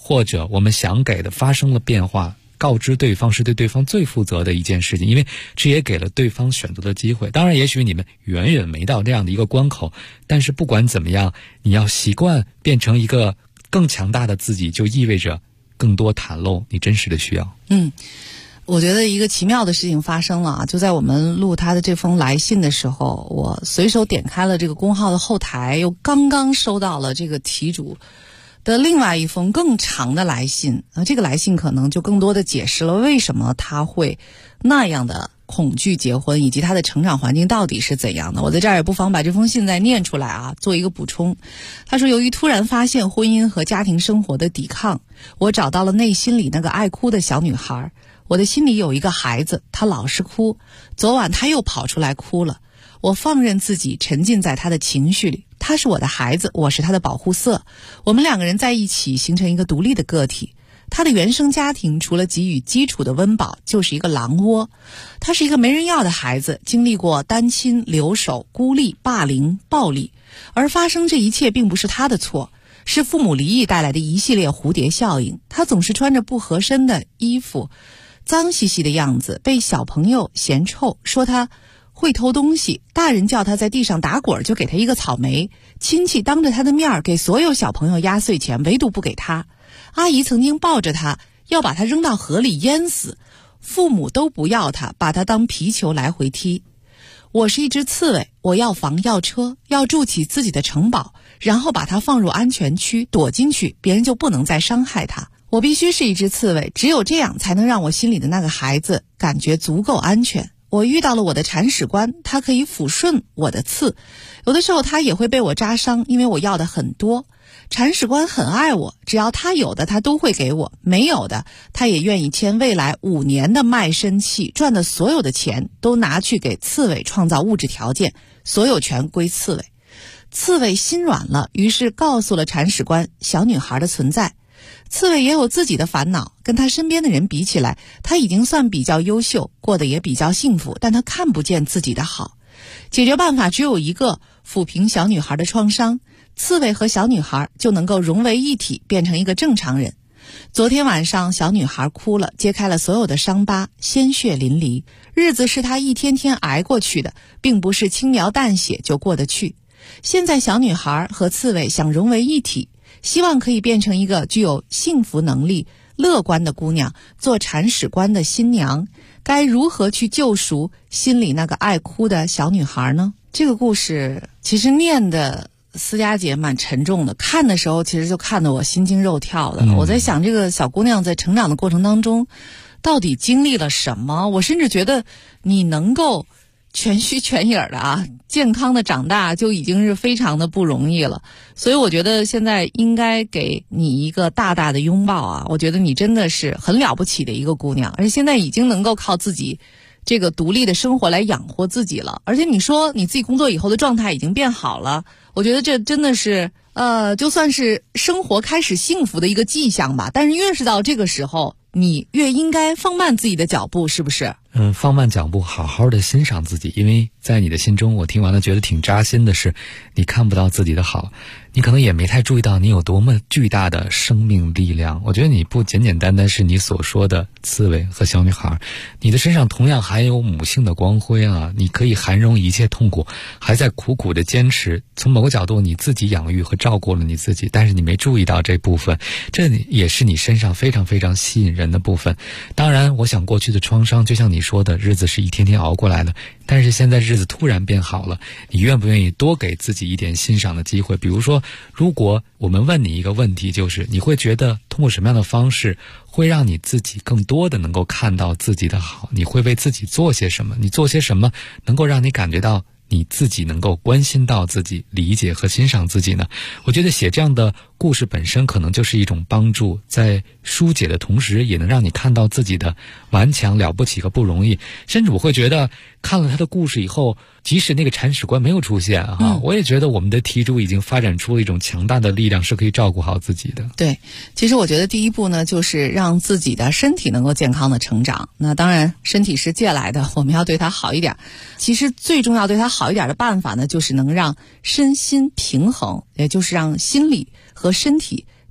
或者我们想给的发生了变化，告知对方是对对方最负责的一件事情，因为这也给了对方选择的机会。当然也许你们远远没到这样的一个关口，但是不管怎么样，你要习惯变成一个更强大的自己，就意味着更多袒露你真实的需要。 我觉得一个奇妙的事情发生了啊！就在我们录他的这封来信的时候，我随手点开了这个公号的后台，又刚刚收到了这个题主的另外一封更长的来信。这个来信可能就更多的解释了为什么他会那样的恐惧结婚，以及他的成长环境到底是怎样的。我在这儿也不妨把这封信再念出来啊，做一个补充。他说，由于突然发现婚姻和家庭生活的抵抗，我找到了内心里那个爱哭的小女孩。我的心里有一个孩子，他老是哭，昨晚他又跑出来哭了。我放任自己沉浸在他的情绪里，他是我的孩子，我是他的保护色，我们两个人在一起形成一个独立的个体。他的原生家庭除了给予基础的温饱，就是一个狼窝。他是一个没人要的孩子，经历过单亲、留守、孤立、霸凌、暴力，而发生这一切并不是他的错，是父母离异带来的一系列蝴蝶效应。他总是穿着不合身的衣服，脏兮兮的样子，被小朋友嫌臭，说他会偷东西，大人叫他在地上打滚就给他一个草莓，亲戚当着他的面给所有小朋友压岁钱，唯独不给他。阿姨曾经抱着他要把他扔到河里淹死，父母都不要他，把他当皮球来回踢。我是一只刺猬，我要房要车，要筑起自己的城堡，然后把他放入安全区，躲进去，别人就不能再伤害他。我必须是一只刺猬，只有这样才能让我心里的那个孩子感觉足够安全。我遇到了我的铲屎官，他可以抚顺我的刺，有的时候他也会被我扎伤，因为我要的很多。铲屎官很爱我，只要他有的他都会给我，没有的他也愿意签未来5年的卖身契，赚的所有的钱都拿去给刺猬创造物质条件，所有权归刺猬。刺猬心软了，于是告诉了铲屎官小女孩的存在。刺猬也有自己的烦恼，跟他身边的人比起来，他已经算比较优秀，过得也比较幸福，但他看不见自己的好。解决办法只有一个，抚平小女孩的创伤，刺猬和小女孩就能够融为一体，变成一个正常人。昨天晚上小女孩哭了，揭开了所有的伤疤，鲜血淋漓。日子是她一天天挨过去的，并不是轻描淡写就过得去。现在小女孩和刺猬想融为一体，希望可以变成一个具有幸福能力、乐观的姑娘，做铲屎官的新娘。该如何去救赎心里那个爱哭的小女孩呢？这个故事其实念的思佳姐蛮沉重的，看的时候其实就看得我心惊肉跳的。我在想这个小姑娘在成长的过程当中到底经历了什么，我甚至觉得你能够全虚全影的啊，健康的长大就已经是非常的不容易了。所以我觉得现在应该给你一个大大的拥抱啊！我觉得你真的是很了不起的一个姑娘，而且现在已经能够靠自己这个独立的生活来养活自己了。而且你说你自己工作以后的状态已经变好了，我觉得这真的是就算是生活开始幸福的一个迹象吧。但是越是到这个时候，你越应该放慢自己的脚步，是不是？ 放慢脚步，好好的欣赏自己。因为在你的心中，我听完了觉得挺扎心的是，你看不到自己的好，你可能也没太注意到你有多么巨大的生命力量。我觉得你不简简单单是你所说的刺猬和小女孩，你的身上同样含有母性的光辉啊！你可以含容一切痛苦，还在苦苦的坚持。从某个角度，你自己养育和照顾了你自己，但是你没注意到这部分，这也是你身上非常非常吸引人的部分。当然，我想过去的创伤，就像你说的，日子是一天天熬过来的，但是现在日子突然变好了，你愿不愿意多给自己一点欣赏的机会？比如说，如果我们问你一个问题，就是你会觉得通过什么样的方式会让你自己更多的能够看到自己的好？你会为自己做些什么？你做些什么能够让你感觉到你自己能够关心到自己、理解和欣赏自己呢？我觉得写这样的故事本身可能就是一种帮助，在疏解的同时也能让你看到自己的顽强、了不起和不容易。甚至我会觉得看了他的故事以后，即使那个铲屎官没有出现我也觉得我们的题主已经发展出了一种强大的力量，是可以照顾好自己的。 对，其实我觉得第一步呢，就是让自己的身体能够健康的成长。那当然身体是借来的，我们要对它好一点。其实最重要对它好一点的办法呢，就是能让身心平衡，也就是让心理和身体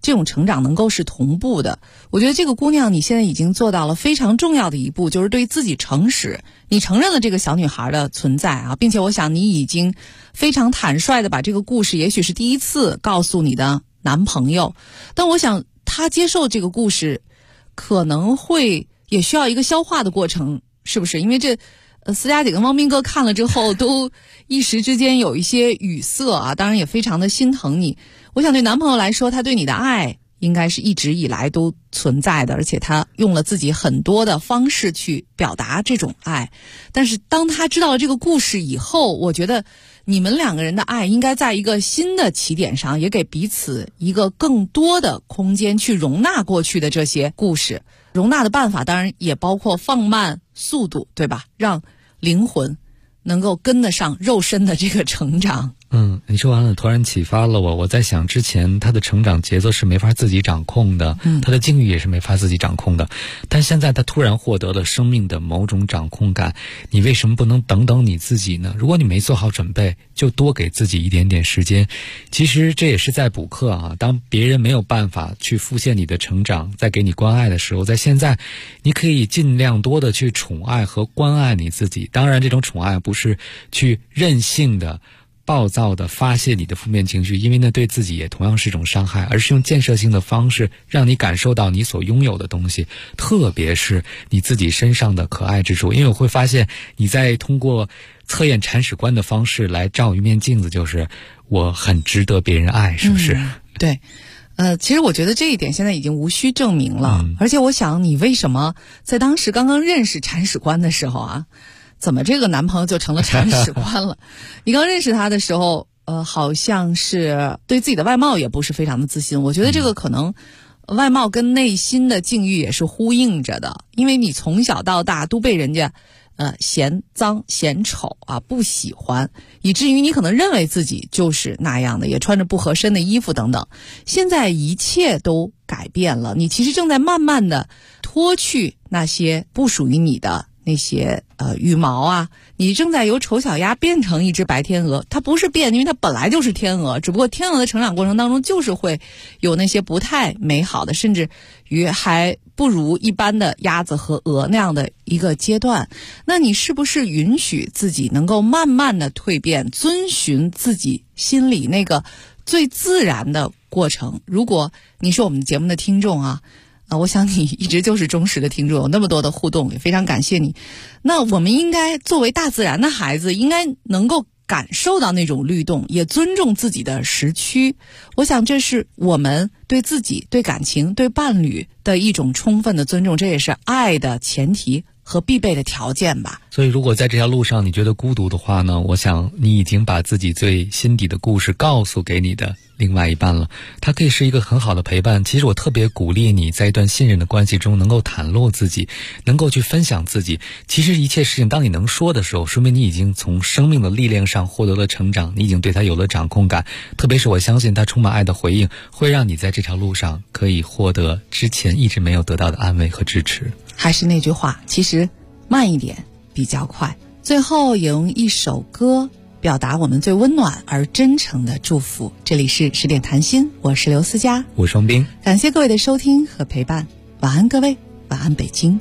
这种成长能够是同步的。我觉得这个姑娘你现在已经做到了非常重要的一步，就是对自己诚实，你承认了这个小女孩的存在啊，并且我想你已经非常坦率的把这个故事也许是第一次告诉你的男朋友，但我想他接受这个故事可能会也需要一个消化的过程，是不是？因为这思佳姐跟汪斌哥看了之后都一时之间有一些语塞啊，当然也非常的心疼你。我想对男朋友来说，他对你的爱应该是一直以来都存在的，而且他用了自己很多的方式去表达这种爱。但是当他知道了这个故事以后，我觉得你们两个人的爱应该在一个新的起点上，也给彼此一个更多的空间去容纳过去的这些故事。容纳的办法当然也包括放慢速度，对吧？让灵魂能够跟得上肉身的这个成长。 你说完了突然启发了我在想之前他的成长节奏是没法自己掌控的，他的境遇也是没法自己掌控的，但现在他突然获得了生命的某种掌控感，你为什么不能等等你自己呢？如果你没做好准备，就多给自己一点点时间。其实这也是在补课啊，当别人没有办法去复现你的成长，在给你关爱的时候，在现在你可以尽量多的去宠爱和关爱你自己。当然这种宠爱不是去任性的暴躁的发泄你的负面情绪，因为那对自己也同样是一种伤害，而是用建设性的方式让你感受到你所拥有的东西，特别是你自己身上的可爱之处。因为我会发现你在通过测验铲屎官的方式来照一面镜子，就是我很值得别人爱，是不是？ 对。其实我觉得这一点现在已经无需证明了，而且我想你为什么在当时刚刚认识铲屎官的时候啊，怎么这个男朋友就成了铲屎官了？你刚认识他的时候，好像是对自己的外貌也不是非常的自信。我觉得这个可能外貌跟内心的境遇也是呼应着的，因为你从小到大都被人家嫌脏嫌丑啊，不喜欢，以至于你可能认为自己就是那样的，也穿着不合身的衣服等等。现在一切都改变了，你其实正在慢慢的脱去那些不属于你的那些羽毛啊，你正在由丑小鸭变成一只白天鹅。它不是变，因为它本来就是天鹅，只不过天鹅的成长过程当中就是会有那些不太美好的，甚至于还不如一般的鸭子和鹅那样的一个阶段。那你是不是允许自己能够慢慢的蜕变，遵循自己心里那个最自然的过程？如果你是我们节目的听众啊，我想你一直就是忠实的听众，有那么多的互动，也非常感谢你。那我们应该作为大自然的孩子，应该能够感受到那种律动，也尊重自己的时区。我想这是我们对自己、对感情、对伴侣的一种充分的尊重，这也是爱的前提和必备的条件吧。 所以如果在这条路上你觉得孤独的话呢，我想你已经把自己最心底的故事告诉给你的另外一半了，他可以是一个很好的陪伴。其实我特别鼓励你在一段信任的关系中能够袒露自己，能够去分享自己。其实一切事情当你能说的时候，说明你已经从生命的历练上获得了成长，你已经对他有了掌控感。特别是我相信他充满爱的回应会让你在这条路上可以获得之前一直没有得到的安慰和支持。 还是那句话，其实慢一点比较快。最后也用一首歌表达我们最温暖而真诚的祝福。这里是10点谈心，我是刘思佳， 我是双冰， 感谢各位的收听和陪伴。晚安各位，晚安北京。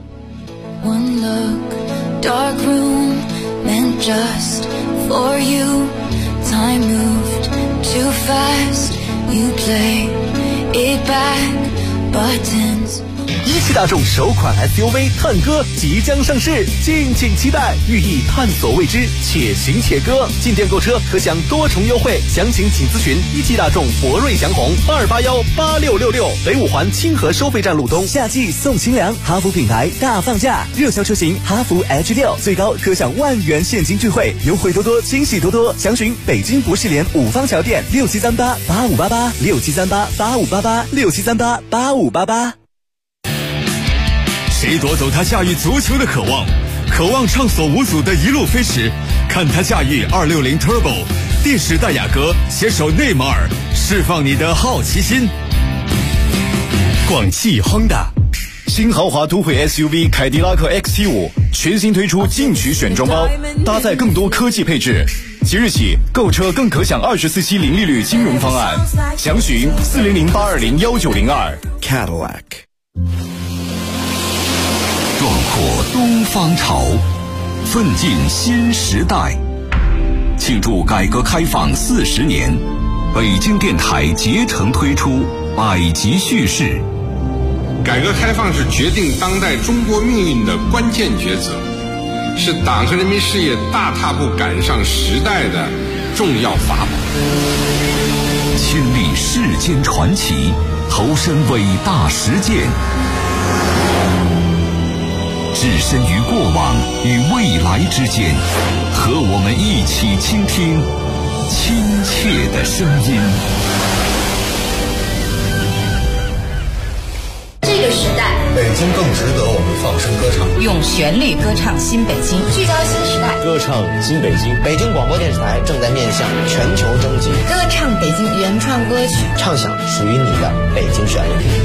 One look, dark room, meant just for you. Time moved too fast, you play it back, buttons 一汽大众首款 SUV 探歌即将上市，敬请期待，寓意探索未知，且行且歌。进店购车可享多重优惠，详情请咨询一汽大众博瑞祥宏82818666，北五环清河收费站路东。夏季送清凉，哈弗品牌大放价，热销车型哈弗 H6 最高可享10000元现金钜惠，优惠多多，惊喜多多。详询北京博士联五方桥店673885886738858867388588。 谁夺走他驾驭足球的渴望？渴望畅所无阻的一路飞驰，看他驾驭260 Turbo， 第10代雅阁携手内马尔，释放你的好奇心。 广汽 Honda 新豪华都会 SUV 凯迪拉克 XT5 全新推出进取选装包，搭载更多科技配置， 即日起购车更可享24期零利率金融方案，详询400-820-1902。 Cadillac。 壮阔东方潮，奋进新时代。庆祝改革开放40年，北京电台竭诚推出百集叙事。 改革开放是决定当代中国命运的关键抉择，是党和人民事业大踏步赶上时代的重要法宝。 亲历世间传奇，投身伟大实践，置身于过往与未来之间，和我们一起倾听亲切的声音。 这个时代， 北京更值得我们放声歌唱， 用旋律歌唱新北京，聚焦新时代， 歌唱新北京。北京广播电视台正在面向全球征集， 歌唱北京原创歌曲， 唱响属于你的北京旋律。